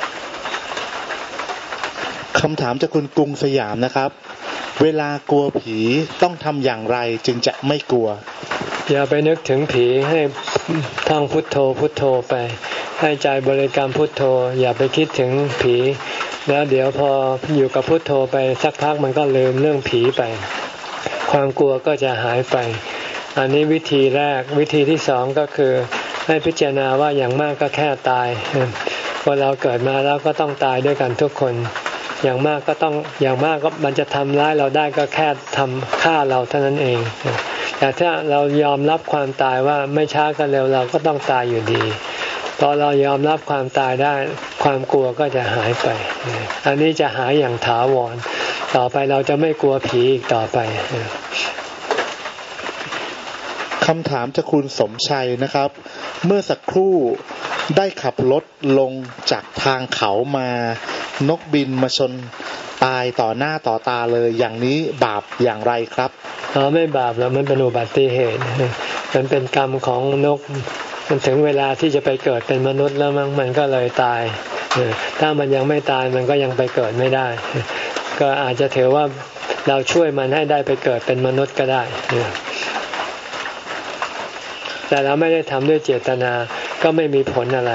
คำถามจากคุณกรุงสยามนะครับเวลากลัวผีต้องทำอย่างไรจึงจะไม่กลัวอย่าไปนึกถึงผีให้ท่องพุทโธพุทโธไปให้ใจบริกรรมพุทโธอย่าไปคิดถึงผีแล้วเดี๋ยวพออยู่กับพุทโธไปสักพักมันก็ลืมเรื่องผีไปความกลัวก็จะหายไปอันนี้วิธีแรกวิธีที่สองก็คือให้พิจารณาว่าอย่างมากก็แค่ตายคนเราเกิดมาแล้วก็ต้องตายด้วยกันทุกคนอย่างมากก็ต้องอย่างมากก็มันจะทำร้ายเราได้ก็แค่ทำฆ่าเราเท่านั้นเองแต่ถ้าเรายอมรับความตายว่าไม่ช้าก็เร็วเราก็ต้องตายอยู่ดีพอเรายอมรับความตายได้ความกลัวก็จะหายไปอันนี้จะหายอย่างถาวรต่อไปเราจะไม่กลัวผีอีกต่อไปคำถามจากคุณสมชัยนะครับเมื่อสักครู่ได้ขับรถลงจากทางเขามานกบินมาชนตายต่อหน้าต่อตาเลยอย่างนี้บาปอย่างไรครับอ๋อไม่บาปแล้วมันเป็นอุบัติเหตุมันเป็นกรรมของนกมันถึงเวลาที่จะไปเกิดเป็นมนุษย์แล้วมันมันก็เลยตายถ้ามันยังไม่ตายมันก็ยังไปเกิดไม่ได้ก็อาจจะถือว่าเราช่วยมันให้ได้ไปเกิดเป็นมนุษย์ก็ได้แต่เราไม่ได้ทำด้วยเจตนาก็ไม่มีผลอะไร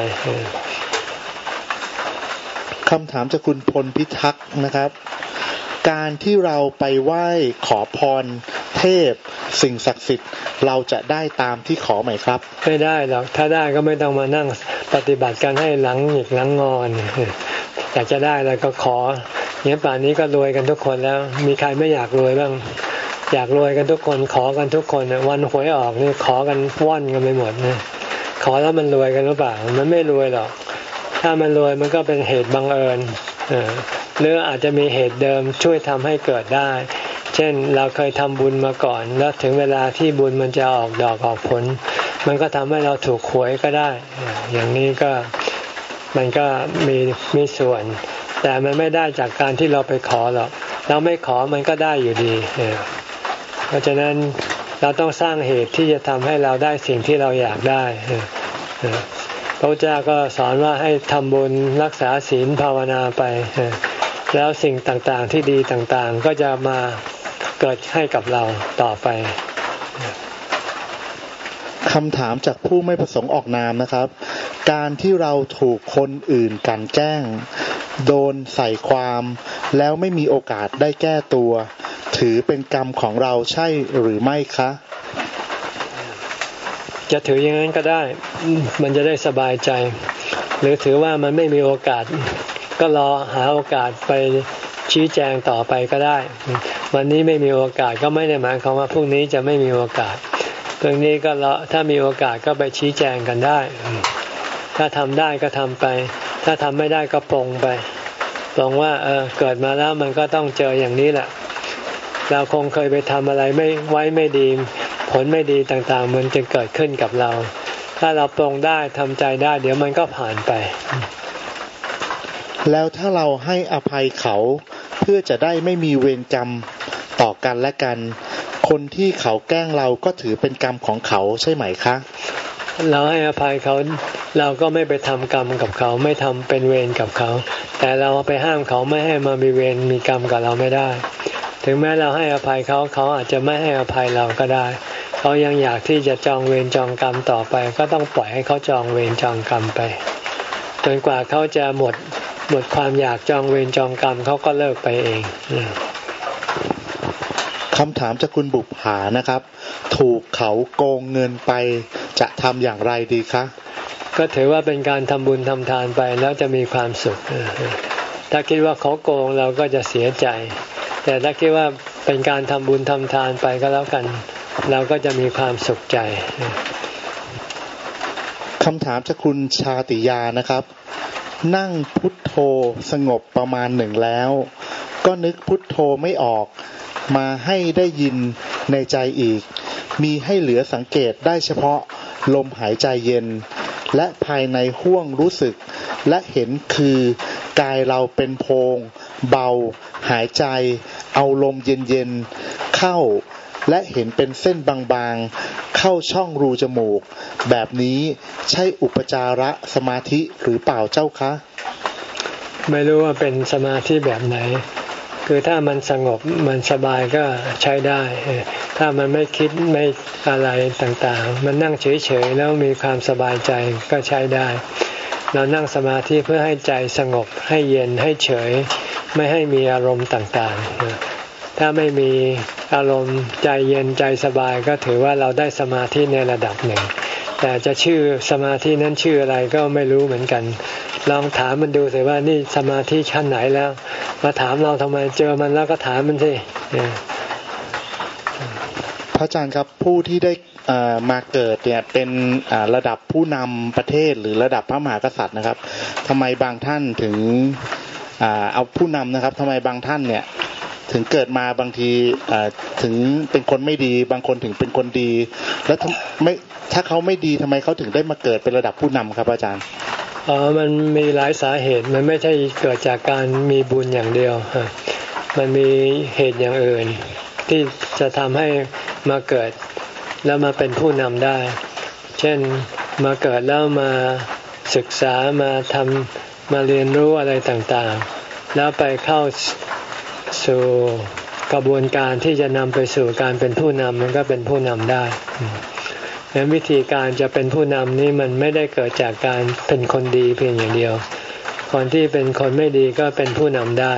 คำถามจากคุณพลพิทักษ์นะครับการที่เราไปไหว้ขอพรเทพสิ่งศักดิ์สิทธิ์เราจะได้ตามที่ขอไหมครับไม่ได้หรอกถ้าได้ก็ไม่ต้องมานั่งปฏิบัติกันให้หลังหงิกหลังงอนอยากจะได้แล้วก็ขอเนี้ยป่านนี้ก็รวยกันทุกคนแล้วมีใครไม่อยากรวยบ้างอยากรวยกันทุกคนขอกันทุกคนวันหวยออกนี่ขอกันว่อนกันไปหมดนะขอแล้วมันรวยกันหรือเปล่ามันไม่รวยหรอกถ้ามันรวยมันก็เป็นเหตุบังเอิญหรืออาจจะมีเหตุเดิมช่วยทำให้เกิดได้เช่นเราเคยทำบุญมาก่อนแล้วถึงเวลาที่บุญมันจะออกดอกออกผลมันก็ทำให้เราถูกหวยก็ได้อย่างนี้ก็มันก็มีมีส่วนแต่มันไม่ได้จากการที่เราไปขอหรอกเราไม่ขอมันก็ได้อยู่ดีเพราะฉะนั้นเราต้องสร้างเหตุที่จะทำให้เราได้สิ่งที่เราอยากได้พระพุทธเจ้าก็สอนว่าให้ทำบุญรักษาศีลภาวนาไปแล้วสิ่งต่างๆที่ดีต่างๆก็จะมาเกิดให้กับเราต่อไปคำถามจากผู้ไม่ประสงค์ออกนามนะครับการที่เราถูกคนอื่นกลั่นแกล้งโดนใส่ความแล้วไม่มีโอกาสได้แก้ตัวถือเป็นกรรมของเราใช่หรือไม่คะจะถืออย่างนั้นก็ได้มันจะได้สบายใจหรือถือว่ามันไม่มีโอกาสก็รอหาโอกาสไปชี้แจงต่อไปก็ได้วันนี้ไม่มีโอกาสก็ไม่ได้หมายความว่าพรุ่งนี้จะไม่มีโอกาสพรุ่งนี้ก็รอถ้ามีโอกาสก็ไปชี้แจงกันได้ถ้าทำได้ก็ทำไปถ้าทำไม่ได้ก็ปลงไปปลงว่าเออเกิดมาแล้วมันก็ต้องเจออย่างนี้แหละเราคงเคยไปทำอะไรไม่ไว้ไม่ดีผลไม่ดีต่างๆมันจะเกิดขึ้นกับเราถ้าเราปรงได้ทำใจได้เดี๋ยวมันก็ผ่านไปแล้วถ้าเราให้อภัยเขาเพื่อจะได้ไม่มีเวรกรรมต่อกันและกันคนที่เขาแกล้งเราก็ถือเป็นกรรมของเขาใช่ไหมคะเราให้อภัยเขาเราก็ไม่ไปทำกรรมกับเขาไม่ทำเป็นเวรกับเขาแต่เราไปห้ามเขาไม่ให้มามีเวรมีกรรมกับเราไม่ได้ถึงแม้เราให้อภัยเขาเขาอาจจะไม่ให้อภัยเราก็ได้เขายังอยากที่จะจองเวรจองกรรมต่อไปก็ต้องปล่อยให้เขาจองเวรจองกรรมไปจนกว่าเขาจะหมดหมดความอยากจองเวรจองกรรมเขาก็เลิกไปเองคำถามจากคุณบุปผานะครับถูกเขาโกงเงินไปจะทำอย่างไรดีคะก็ถือว่าเป็นการทำบุญทำทานไปแล้วจะมีความสุขถ้าคิดว่าเขาโกงเราก็จะเสียใจแต่ถ้าคิดว่าเป็นการทำบุญทำทานไปก็แล้วกันเราก็จะมีความสุขใจคำถามจากคุณชาติยานะครับนั่งพุทโธสงบประมาณหนึ่งแล้วก็นึกพุทโธไม่ออกมาให้ได้ยินในใจอีกมีให้เหลือสังเกตได้เฉพาะลมหายใจเย็นและภายในห้วงรู้สึกและเห็นคือกายเราเป็นโพรงเบาหายใจเอาลมเย็นๆเข้าและเห็นเป็นเส้นบางๆเข้าช่องรูจมูกแบบนี้ใช่อุปจารสมาธิหรือเปล่าเจ้าคะไม่รู้ว่าเป็นสมาธิแบบไหนคือถ้ามันสงบมันสบายก็ใช้ได้ถ้ามันไม่คิดไม่อะไรต่างๆมันนั่งเฉยๆแล้วมีความสบายใจก็ใช้ได้เรานั่งสมาธิเพื่อให้ใจสงบให้เย็นให้เฉยไม่ให้มีอารมณ์ต่างๆถ้าไม่มีอารมณ์ใจเย็นใจสบายก็ถือว่าเราได้สมาธิในระดับหนึ่งแต่จะชื่อสมาธินั้นชื่ออะไรก็ไม่รู้เหมือนกันลองถามมันดูสิว่านี่สมาธิชั้นไหนแล้วมาถามเราทำไมเจอมันแล้วก็ถามมันสิพระอาจารย์ครับผู้ที่ได้มาเกิดเนี่ยเป็นระดับผู้นำประเทศหรือระดับพระมหากษัตริย์นะครับทำไมบางท่านถึงเอาผู้นำนะครับทำไมบางท่านเนี่ยถึงเกิดมาบางทีถึงเป็นคนไม่ดีบางคนถึงเป็นคนดีแล้วไม่ถ้าเขาไม่ดีทำไมเขาถึงได้มาเกิดเป็นระดับผู้นำครับอาจารย์อ๋อมันมีหลายสาเหตุมันไม่ใช่เกิดจากการมีบุญอย่างเดียวมันมีเหตุอย่างอื่นที่จะทำให้มาเกิดแล้วมาเป็นผู้นำได้เช่นมาเกิดแล้วมาศึกษามาทำมาเรียนรู้อะไรต่างๆแล้วไปเข้าสู่กระบวนการที่จะนำไปสู่การเป็นผู้นำมันก็เป็นผู้นำได้ดังนั้นวิธีการจะเป็นผู้นำนี่มันไม่ได้เกิดจากการเป็นคนดีเพียงอย่างเดียวคนที่เป็นคนไม่ดีก็เป็นผู้นำได้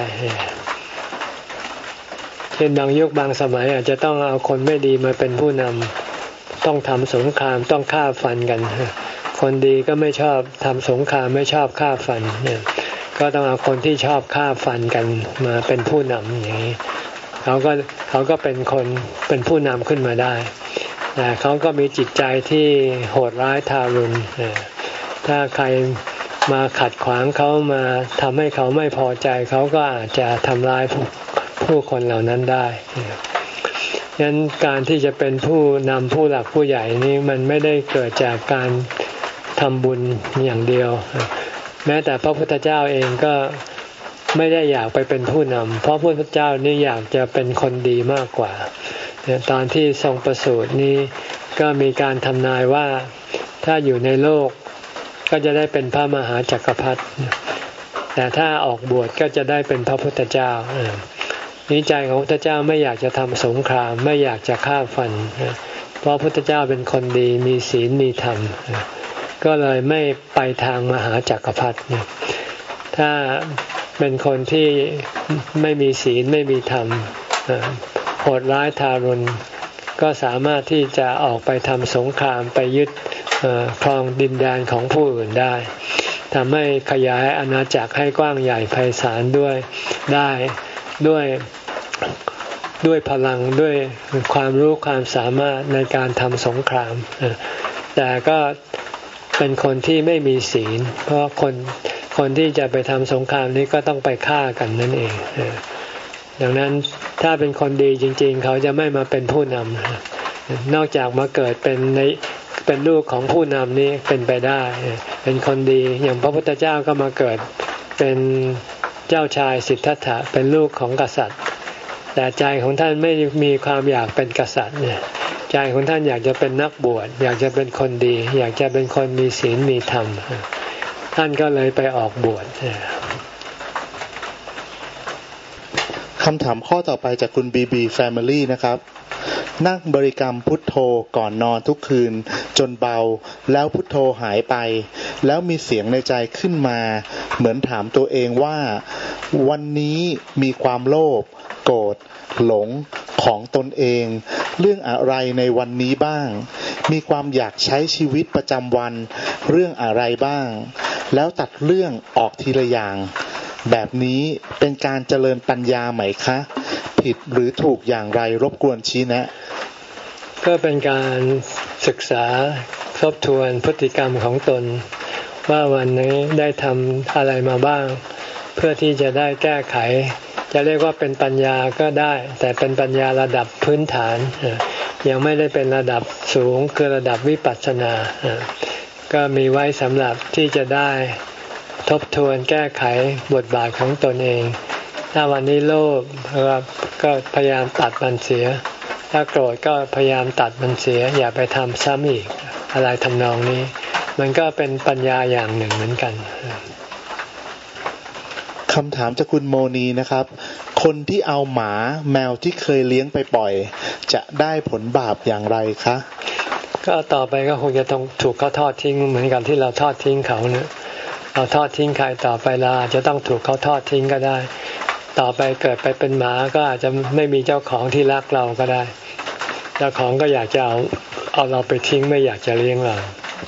เช่นบางยุคบางสมัยอาจจะต้องเอาคนไม่ดีมาเป็นผู้นำต้องทำสงครามต้องฆ่าฟันกันคนดีก็ไม่ชอบทำสงครามไม่ชอบฆ่าฟันเนี่ยก็ต้องเอาคนที่ชอบฆ่าฟันกันมาเป็นผู้นำอย่างนี้เขาก็เขาก็เป็นคนเป็นผู้นำขึ้นมาได้แต่เขาก็มีจิตใจที่โหดร้ายทารุณถ้าใครมาขัดขวางเขามาทำให้เขาไม่พอใจเขาก็อาจจะทำร้ายผู้ผู้คนเหล่านั้นได้ฉะนั้นการที่จะเป็นผู้นำผู้หลักผู้ใหญ่นี้มันไม่ได้เกิดจากการทำบุญอย่างเดียวแม้แต่พระพุทธเจ้าเองก็ไม่ได้อยากไปเป็นผู้นำเพราะพระพุทธเจ้านี่อยากจะเป็นคนดีมากกว่าตอนที่ทรงประสูตินี้ก็มีการทำนายว่าถ้าอยู่ในโลกก็จะได้เป็นพระมหาจักรพรรดิแต่ถ้าออกบวชก็จะได้เป็นพระพุทธเจ้านิใจของพระพุทธเจ้าไม่อยากจะทำสงครามไม่อยากจะฆ่าฟันเพราะพระพุทธเจ้าเป็นคนดีมีศีลมีธรรมก็เลยไม่ไปทางมหาจักรพรรดิถ้าเป็นคนที่ไม่มีศีลไม่มีธรรมโหดร้ายทารุณก็สามารถที่จะออกไปทำสงครามไปยึดครองดินแดนของผู้อื่นได้ทำให้ขยายอาณาจักรให้กว้างใหญ่ไพศาลด้วยได้ด้วยด้วยพลังด้วยความรู้ความสามารถในการทำสงครามแต่ก็เป็นคนที่ไม่มีศีลเพราะคนคนที่จะไปทำสงครามนี้ก็ต้องไปฆ่ากันนั่นเองดังนั้นถ้าเป็นคนดีจริงๆเขาจะไม่มาเป็นผู้นำนอกจากมาเกิดเป็นในเป็นลูกของผู้นำนี้เป็นไปได้เป็นคนดีอย่างพระพุทธเจ้าก็มาเกิดเป็นเจ้าชายสิทธัตถะเป็นลูกของกษัตริย์แต่ใจของท่านไม่มีความอยากเป็นกษัตริย์เนี่ยใจของท่านอยากจะเป็นนักบวชอยากจะเป็นคนดีอยากจะเป็นคนมีศีลมีธรรมท่านก็เลยไปออกบวชคำถามข้อต่อไปจากคุณบีบีแฟมิลี่นะครับนั่งบริกรรมพุทโธก่อนนอนทุกคืนจนเบาแล้วพุทโธหายไปแล้วมีเสียงในใจขึ้นมาเหมือนถามตัวเองว่าวันนี้มีความโลภโกรธหลงของตนเองเรื่องอะไรในวันนี้บ้างมีความอยากใช้ชีวิตประจำวันเรื่องอะไรบ้างแล้วตัดเรื่องออกทีละอย่างแบบนี้เป็นการเจริญปัญญาไหมคะผิดหรือถูกอย่างไรรบกวนชี้แนะก็เป็นการศึกษาทบทวนพฤติกรรมของตนว่าวันนี้ได้ทำอะไรมาบ้างเพื่อที่จะได้แก้ไขจะเรียกว่าเป็นปัญญาก็ได้แต่เป็นปัญญาระดับพื้นฐานยังไม่ได้เป็นระดับสูงคือระดับวิปัสสนาก็มีไว้สำหรับที่จะได้ทบทวนแก้ไขบทบาทของตนเองถ้าวันนี้โลภก็พยายามตัดมันเสียถ้าโกรธก็พยายามตัดมันเสียอย่าไปทำซ้ำอีกอะไรทำนองนี้มันก็เป็นปัญญาอย่างหนึ่งเหมือนกันคำถามจากคุณโมนีนะครับคนที่เอาหมาแมวที่เคยเลี้ยงไปปล่อยจะได้ผลบาปอย่างไรคะก็ต่อไปก็คงจะต้องถูกเขาทอดทิ้งเหมือนกันที่เราทอดทิ้งเขาเนี่ยเราทอดทิ้งใครต่อไปเราอาจจะต้องถูกเขาทอดทิ้งก็ได้ต่อไปเกิดไปเป็นหมาก็อาจจะไม่มีเจ้าของที่รักเราก็ได้เจ้าของก็อยากจะเอาเอาเราไปทิ้งไม่อยากจะเลี้ยงเรา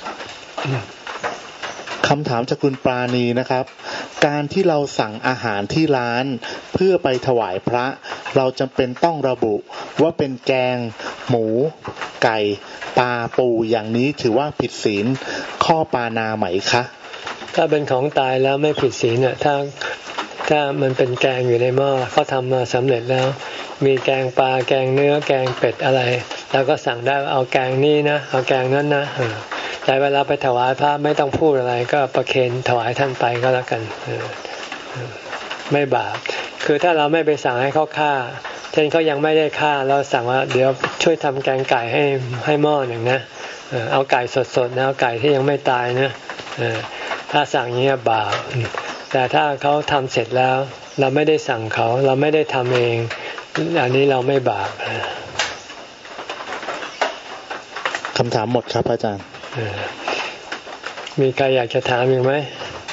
คำถามจากคุณปราณีนะครับการที่เราสั่งอาหารที่ร้านเพื่อไปถวายพระเราจำเป็นต้องระบุว่าเป็นแกงหมูไก่ปลาปูอย่างนี้ถือว่าผิดศีลข้อปานาไหมคะถ้าเป็นของตายแล้วไม่ผิดศีลเนี่ยถ้าถ้ามันเป็นแกงอยู่ในหม้อเขาทำมาสำเร็จแล้วมีแกงปลาแกงเนื้อแกงเป็ดอะไรแล้วก็สั่งได้เอาแกงนี้นะเอาแกงนั้นนะแต่เวลาไปถวายพระไม่ต้องพูดอะไรก็ประเคนถวายท่านไปก็แล้วกันไม่บาปคือถ้าเราไม่ไปสั่งให้เขาฆ่าเช่นเขายังไม่ได้ฆ่าเราสั่งว่าเดี๋ยวช่วยทำแกงไก่ให้ให้หม้อหนึ่งนะเอาไก่สดๆนะเอาไก่ที่ยังไม่ตายนะถ้าสั่งอย่างนี้บาปแต่ถ้าเขาทำเสร็จแล้วเราไม่ได้สั่งเขาเราไม่ได้ทำเองอันนี้เราไม่บาปคำถามหมดครับอาจารย์มีใครอยากจะถามอีกไหม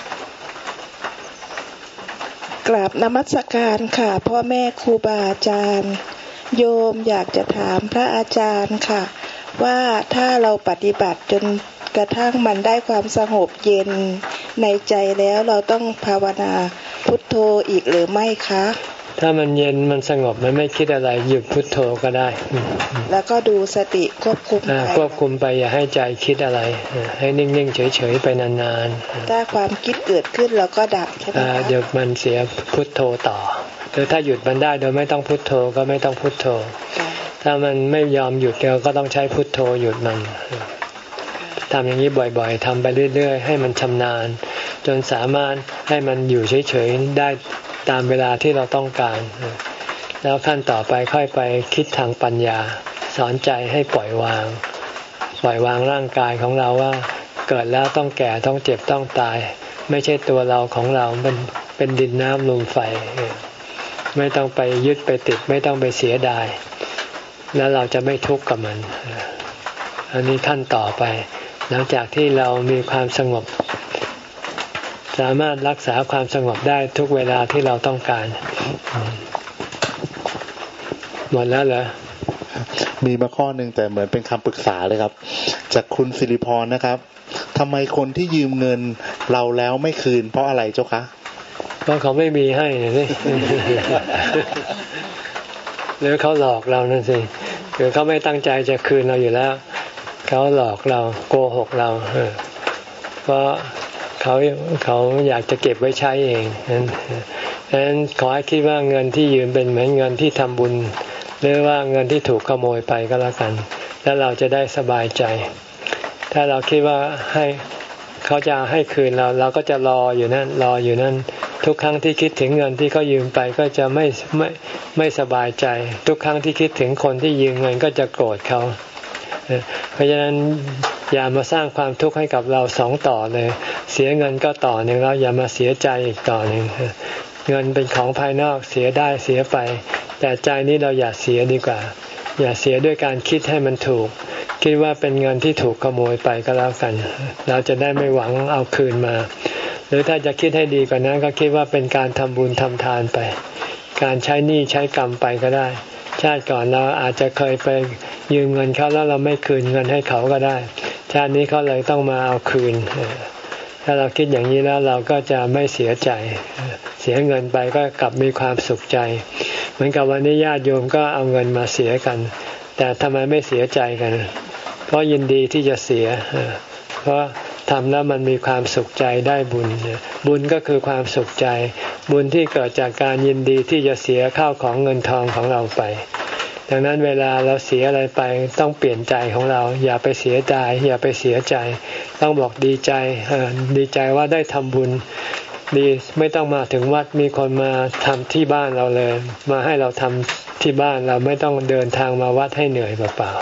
กราบนมัสการค่ะพ่อแม่ครูบาอาจารย์โยมอยากจะถามพระอาจารย์ค่ะว่าถ้าเราปฏิบัติจนกระทั่งมันได้ความสงบเย็นในใจแล้วเราต้องภาวนาพุทโธอีกหรือไม่คะถ้ามันเย็นมันสงบมันไม่คิดอะไรหยุดพุทโธก็ได้แล้วก็ดูสติควบคุมไปควบคุมไปอย่าให้ใจคิดอะไรให้นิ่งๆเฉยๆไปนานๆถ้าความคิดเกิดขึ้นเราก็ดับใช่ไหมคะเดี๋ยวมันเสียพุทโธต่อหรือถ้าหยุดมันได้โดยไม่ต้องพุทโธก็ไม่ต้องพุทโธถ้ามันไม่ยอมหยุดเราก็ต้องใช้พุทโธหยุดมันทำอย่างนี้บ่อยๆทำไปเรื่อยๆให้มันชำนาญจนสามารถให้มันอยู่เฉยๆได้ตามเวลาที่เราต้องการแล้วขั้นต่อไปค่อยไปคิดทางปัญญาสอนใจให้ปล่อยวางปล่อยวางร่างกายของเราว่าเกิดแล้วต้องแก่ต้องเจ็บต้องตายไม่ใช่ตัวเราของเราเป็นเป็นดินน้ำลมไฟไม่ต้องไปยึดไปติดไม่ต้องไปเสียดายแล้วเราจะไม่ทุกข์กับมันอันนี้ขั้นต่อไปหลังจากที่เรามีความสงบสามารถรักษาความสงบได้ทุกเวลาที่เราต้องการหมดแล้วเหรอมีมาข้อหนึ่งแต่เหมือนเป็นคำปรึกษาเลยครับจากคุณสิริพรนะครับทำไมคนที่ยืมเงินเราแล้วไม่คืนเพราะอะไรเจ้าคะเพราะเขาไม่มีให้สิหรือเขาหลอกเรานั่นสิหรือเขาไม่ตั้งใจจะคืนเราอยู่แล้วเขาหลอกเราโกหกเราเพราะเขาเขาอยากจะเก็บไว้ใช้เองนั้นนั้นขอให้คิดว่าเงินที่ยืมเป็นเหมือนเงินที่ทำบุญหรือว่าเงินที่ถูกขโมยไปก็แล้วกันแล้วเราจะได้สบายใจถ้าเราคิดว่าให้เขาจะให้คืนเราเราก็จะรออยู่นั่นรออยู่นั่นทุกครั้งที่คิดถึงเงินที่เขายืมไปก็จะไม่ไม่ไม่สบายใจทุกครั้งที่คิดถึงคนที่ยืมเงินก็จะโกรธเขาเพราะฉะนั้นอย่ามาสร้างความทุกข์ให้กับเราสองต่อเลยเสียเงินก็ต่อหนึ่งแล้วอย่ามาเสียใจอีกต่อหนึ่งเงินเป็นของภายนอกเสียได้เสียไปแต่ใจนี้เราอย่าเสียดีกว่าอย่าเสียด้วยการคิดให้มันถูกคิดว่าเป็นเงินที่ถูกขโมยไปก็แล้วกันเราจะได้ไม่หวังเอาคืนมาหรือถ้าจะคิดให้ดีกว่านั้นก็คิดว่าเป็นการทำบุญทำทานไปการใช้หนี้ใช้กรรมไปก็ได้ชาติก่อนเราอาจจะเคยไปยืมเงินเขาแล้วเราไม่คืนเงินให้เขาก็ได้ชาตินี้เขาเลยต้องมาเอาคืนถ้าเราคิดอย่างนี้แล้วเราก็จะไม่เสียใจเสียเงินไปก็กลับมีความสุขใจเหมือนกับวันนี้ญาติโยมก็เอาเงินมาเสียกันแต่ทำไมไม่เสียใจกันเพราะยินดีที่จะเสียเพราะทำแล้วมันมีความสุขใจได้บุญบุญก็คือความสุขใจบุญที่เกิดจากการยินดีที่จะเสียข้าวของเงินทองของเราไปดังนั้นเวลาเราเสียอะไรไปต้องเปลี่ยนใจของเราอย่าไปเสียใจอย่าไปเสียใจต้องบอกดีใจดีใจว่าได้ทำบุญดีไม่ต้องมาถึงวัดมีคนมาทำที่บ้านเราเลยมาให้เราทำที่บ้านเราไม่ต้องเดินทางมาวัดให้เหนื่อยเปล่า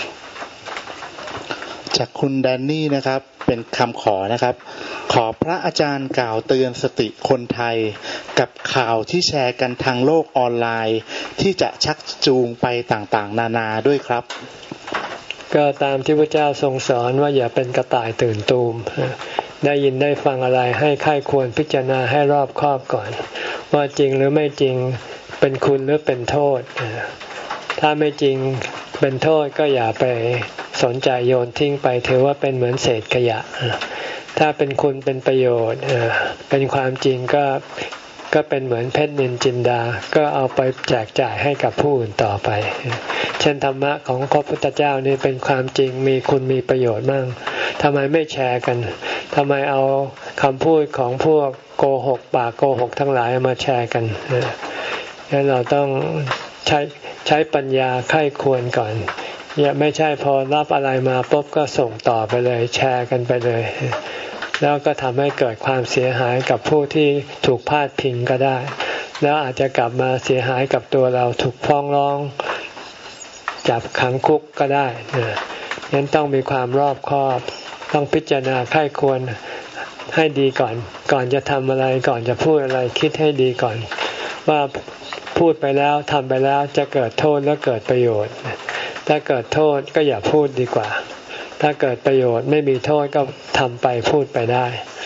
ๆจากคุณแดนนี่นะครับเป็นคำขอนะครับขอพระอาจารย์กล่าวเตือนสติคนไทยกับข่าวที่แชร์กันทางโลกออนไลน์ที่จะชักจูงไปต่างๆนานาด้วยครับก็ตามที่พระเจ้าทรงสอนว่าอย่าเป็นกระต่ายตื่นตูมได้ยินได้ฟังอะไรให้ค่ายควรพิจารณาให้รอบคอบก่อนว่าจริงหรือไม่จริงเป็นคุณหรือเป็นโทษถ้าไม่จริงเป็นโทษก็อย่าไปสนใจโยนทิ้งไปถือว่าเป็นเหมือนเศษขยะถ้าเป็นคุณเป็นประโยชน์เป็นความจริงก็ก็เป็นเหมือนเพชรนินจินดาก็เอาไปแจกจ่ายให้กับผู้อื่นต่อไปเช่นธรรมะของพระพุทธเจ้านี่เป็นความจริงมีคุณมีประโยชน์มากทำไมไม่แชร์กันทำไมเอาคำพูดของพวกโกหกปากโกหกทั้งหลายมาแชร์กันงั้นเราต้องใช้ใช้ปัญญาไข้ควรก่อนอย่าไม่ใช่พอรับอะไรมาปุ๊บก็ส่งต่อไปเลยแชร์กันไปเลยแล้วก็ทำให้เกิดความเสียหายกับผู้ที่ถูกพาดพิงก็ได้แล้วอาจจะกลับมาเสียหายกับตัวเราถูกฟ้องร้องจับขังคุกก็ได้งั้นต้องมีความรอบคอบต้องพิจารณาไข้ควรให้ดีก่อนก่อนจะทำอะไรก่อนจะพูดอะไรคิดให้ดีก่อนว่าพูดไปแล้วทำไปแล้วจะเกิดโทษและเกิดประโยชน์ถ้าเกิดโทษก็อย่าพูดดีกว่าถ้าเกิดประโยชน์ไม่มีโทษก็ทำไปพูดไปได้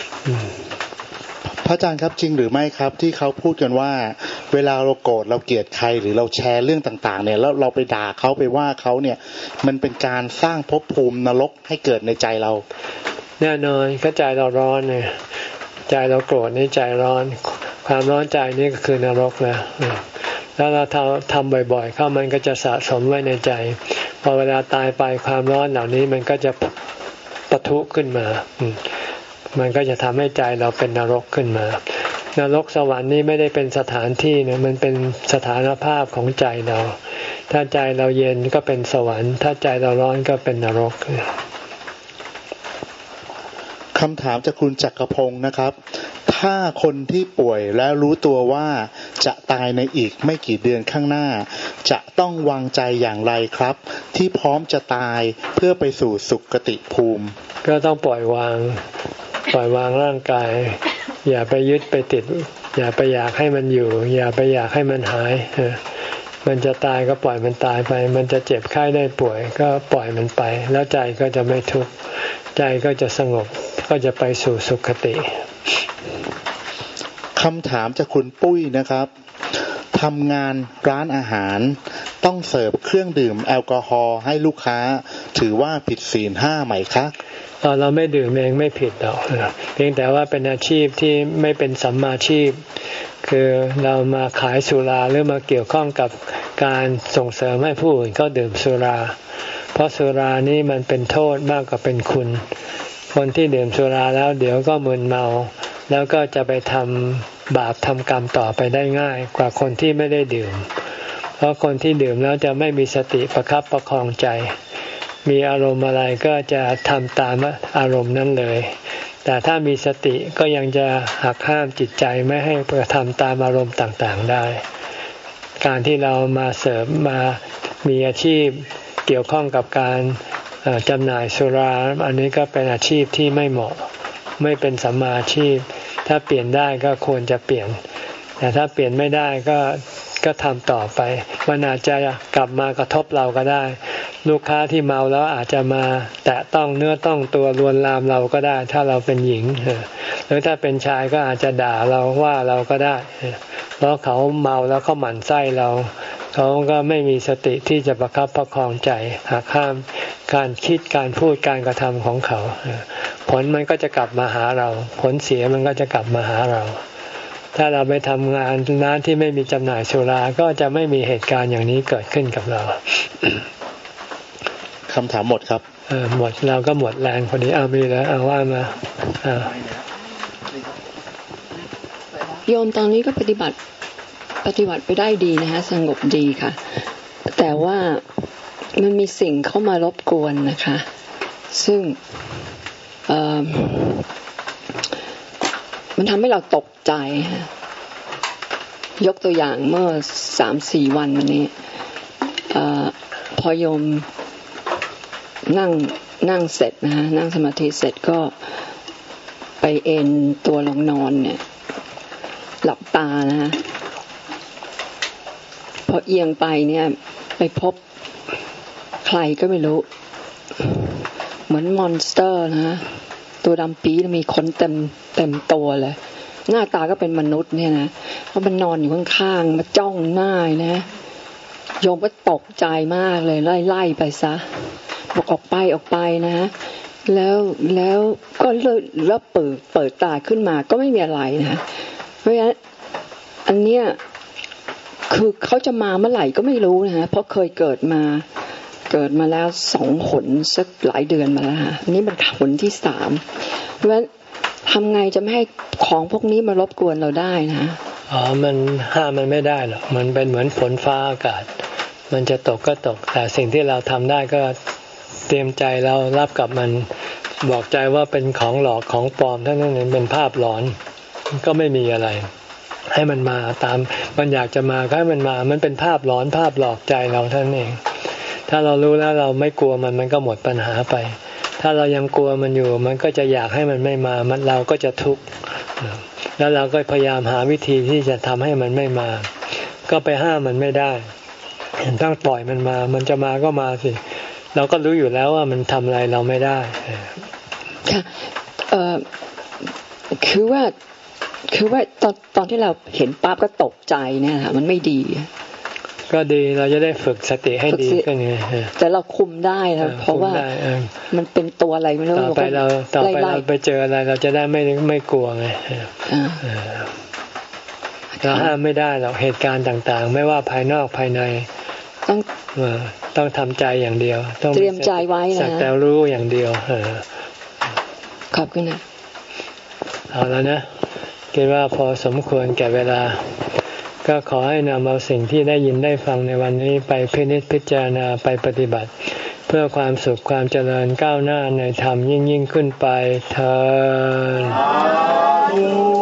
พระอาจารย์ครับจริงหรือไม่ครับที่เขาพูดกันว่าเวลาเราโกรธเราเกลียดใครหรือเราแชร์เรื่องต่างๆเนี่ยแล้วเราไปด่าเขาไปว่าเขาเนี่ยมันเป็นการสร้างภพภูมินรกให้เกิดในใจเราแน่นอนก็ใจเราร้อนเนี่ยใจเราโกรธนี่ใจร้อนความร้อนใจนี่ก็คือนรกแล้วแล้วเราทำทำบ่อยๆเข้ามันก็จะสะสมไว้ในใจพอเวลาตายไปความร้อนเหล่านี้มันก็จะปะทุขึ้นมามันก็จะทำให้ใจเราเป็นนรกขึ้นมานรกสวรรค์นี่ไม่ได้เป็นสถานที่นะมันเป็นสถานภาพของใจเราถ้าใจเราเย็นก็เป็นสวรรค์ถ้าใจเราร้อนก็เป็นนรกคำถามจากคุณจักรพงศ์นะครับถ้าคนที่ป่วยแล้วรู้ตัวว่าจะตายในอีกไม่กี่เดือนข้างหน้าจะต้องวางใจอย่างไรครับที่พร้อมจะตายเพื่อไปสู่สุคติภูมิก็ต้องปล่อยวางปล่อยวางร่างกายอย่าไปยึดไปติดอย่าไปอยากให้มันอยู่อย่าไปอยากให้มันหายมันจะตายก็ปล่อยมันตายไปมันจะเจ็บไข้ได้ป่วยก็ปล่อยมันไปแล้วใจก็จะไม่ทุกข์ใจก็จะสงบก็จะไปสู่สุคติคำถามจากคุณปุ้ยนะครับทำงานร้านอาหารต้องเสิร์ฟเครื่องดื่มแอลกอฮอล์ให้ลูกค้าถือว่าผิดศีลห้าไหมคะเราไม่ดื่มเองไม่ผิดหรอกเพียงแต่ว่าเป็นอาชีพที่ไม่เป็นสัมมาชีพคือเรามาขายสุราหรือมาเกี่ยวข้องกับการส่งเสริมให้ผู้อื่นเขาดื่มสุราเพราะสุรานี่มันเป็นโทษมากกว่าเป็นคุณคนที่ดื่มสุราแล้วเดี๋ยวก็มึนเมาแล้วก็จะไปทำบาปทำกรรมต่อไปได้ง่ายกว่าคนที่ไม่ได้ดื่มเพราะคนที่ดื่มแล้วจะไม่มีสติประคับประคองใจมีอารมณ์อะไรก็จะทำตามอารมณ์นั้นเลยแต่ถ้ามีสติก็ยังจะหักห้ามจิตใจไม่ให้กระทำตามอารมณ์ต่างๆได้การที่เรามาเสริมมามีอาชีพเกี่ยวข้องกับการจำหน่ายสุราอันนี้ก็เป็นอาชีพที่ไม่เหมาะไม่เป็นสัมมาอาชีพถ้าเปลี่ยนได้ก็ควรจะเปลี่ยนแต่ถ้าเปลี่ยนไม่ได้ก็ก็ทำต่อไปมันอาจจะกลับมากระทบเราก็ได้ลูกค้าที่เมาแล้วอาจจะมาแตะต้องเนื้อต้องตัวลวนลามเราก็ได้ถ้าเราเป็นหญิงหรือถ้าเป็นชายก็อาจจะด่าเราว่าเราก็ได้เพราะเขาเมาแล้วเขาหมั่นไส้เราเขาก็ไม่มีสติที่จะประคับประคองใจหักห้ามการคิดการพูดการกระทำของเขาผลมันก็จะกลับมาหาเราผลเสียมันก็จะกลับมาหาเราถ้าเราไปทำงานร้านที่ไม่มีจำหน่ายสุราก็จะไม่มีเหตุการณ์อย่างนี้เกิดขึ้นกับเราคำถามหมดครับเออหมดเราก็หมดแรงพอดีเอามีแล้วเอาว่ามาโยมตอนนี้ก็ปฏิบัติปฏิบัติไปได้ดีนะคะสงบดีค่ะแต่ว่ามันมีสิ่งเข้ามารบกวนนะคะซึ่งมันทำให้เราตกใจยกตัวอย่างเมื่อสามสี่วันวันนี้พอโยมนั่งนั่งเสร็จนะฮะนั่งสมาธิเสร็จก็ไปเอนตัวลงนอนเนี่ยหลับตานะฮะพอเอียงไปเนี่ยไปพบใครก็ไม่รู้เหมือนมอนสเตอร์นะฮะตัวดำปี๊ดมีขนเต็มเต็มตัวเลยหน้าตาก็เป็นมนุษย์เนี่ยนะเพราะมันนอนอยู่ข้างๆมาจ้องหน้านะโยมก็ตกใจมากเลยไล่ๆไปซะบอกออกไปออกไปนะแล้วแล้วก็เลยแล้วเปิดเปิดตาขึ้นมาก็ไม่มีอะไรนะเพราะฉะนั้นอันเนี้ยคือเขาจะมาเมื่อไหร่ก็ไม่รู้นะฮะเพราะเคยเกิดมาเกิดมาแล้วสองหนสักหลายเดือนมาแล้วฮะนี่มันหนที่สามเพราะฉะนั้นทำไงจะไม่ให้ของพวกนี้มารบกวนเราได้นะอ๋อมันห้ามมันไม่ได้หรอกมันเป็นเหมือนฝนฟ้าอากาศมันจะตกก็ตกแต่สิ่งที่เราทำได้ก็เตรียมใจเรารับกับมันบอกใจว่าเป็นของหลอกของปลอมเท่านั้นเองเป็นภาพหลอนก็ไม่มีอะไรให้มันมาตามมันอยากจะมาก็ให้มันมามันเป็นภาพหลอนภาพหลอกใจเราเท่านั้นเองถ้าเรารู้แล้วเราไม่กลัวมันมันก็หมดปัญหาไปถ้าเรายังกลัวมันอยู่มันก็จะอยากให้มันไม่มามันเราก็จะทุกข์แล้วเราก็พยายามหาวิธีที่จะทำให้มันไม่มาก็ไปห้ามมันไม่ได้ต้องปล่อยมันมามันจะมาก็มาสิเราก็รู้อยู่แล้วว่ามันทำอะไรเราไม่ได้ค่ะเอ่อคือว่าคือว่าตอนตอนที่เราเห็นปั๊บก็ตกใจเนี่ยค่ะมันไม่ดีก็ดีเราจะได้ฝึกสติให้ดีขึ้นไงแต่เราคุมได้นะเพราะว่ามันเป็นตัวอะไรไม่รู้ต่อไปเราต่อไปเราไปเจออะไรเราจะได้ไม่ไม่กลัวไงเราห้ามไม่ได้หรอกเหตุการณ์ต่างๆไม่ว่าภายนอกภายในต้องต้องทำใจอย่างเดียวต้องเตรียมใจไว้นะสักแต่รู้อย่างเดียวขอบคุณนะเอาแล้วนะคิดว่าพอสมควรแก่เวลาก็ขอให้นำเอาสิ่งที่ได้ยินได้ฟังในวันนี้ไปพินิจพิจารณาไปปฏิบัติเพื่อความสุขความเจริญก้าวหน้าในธรรมยิ่งยิ่งขึ้นไปเถิด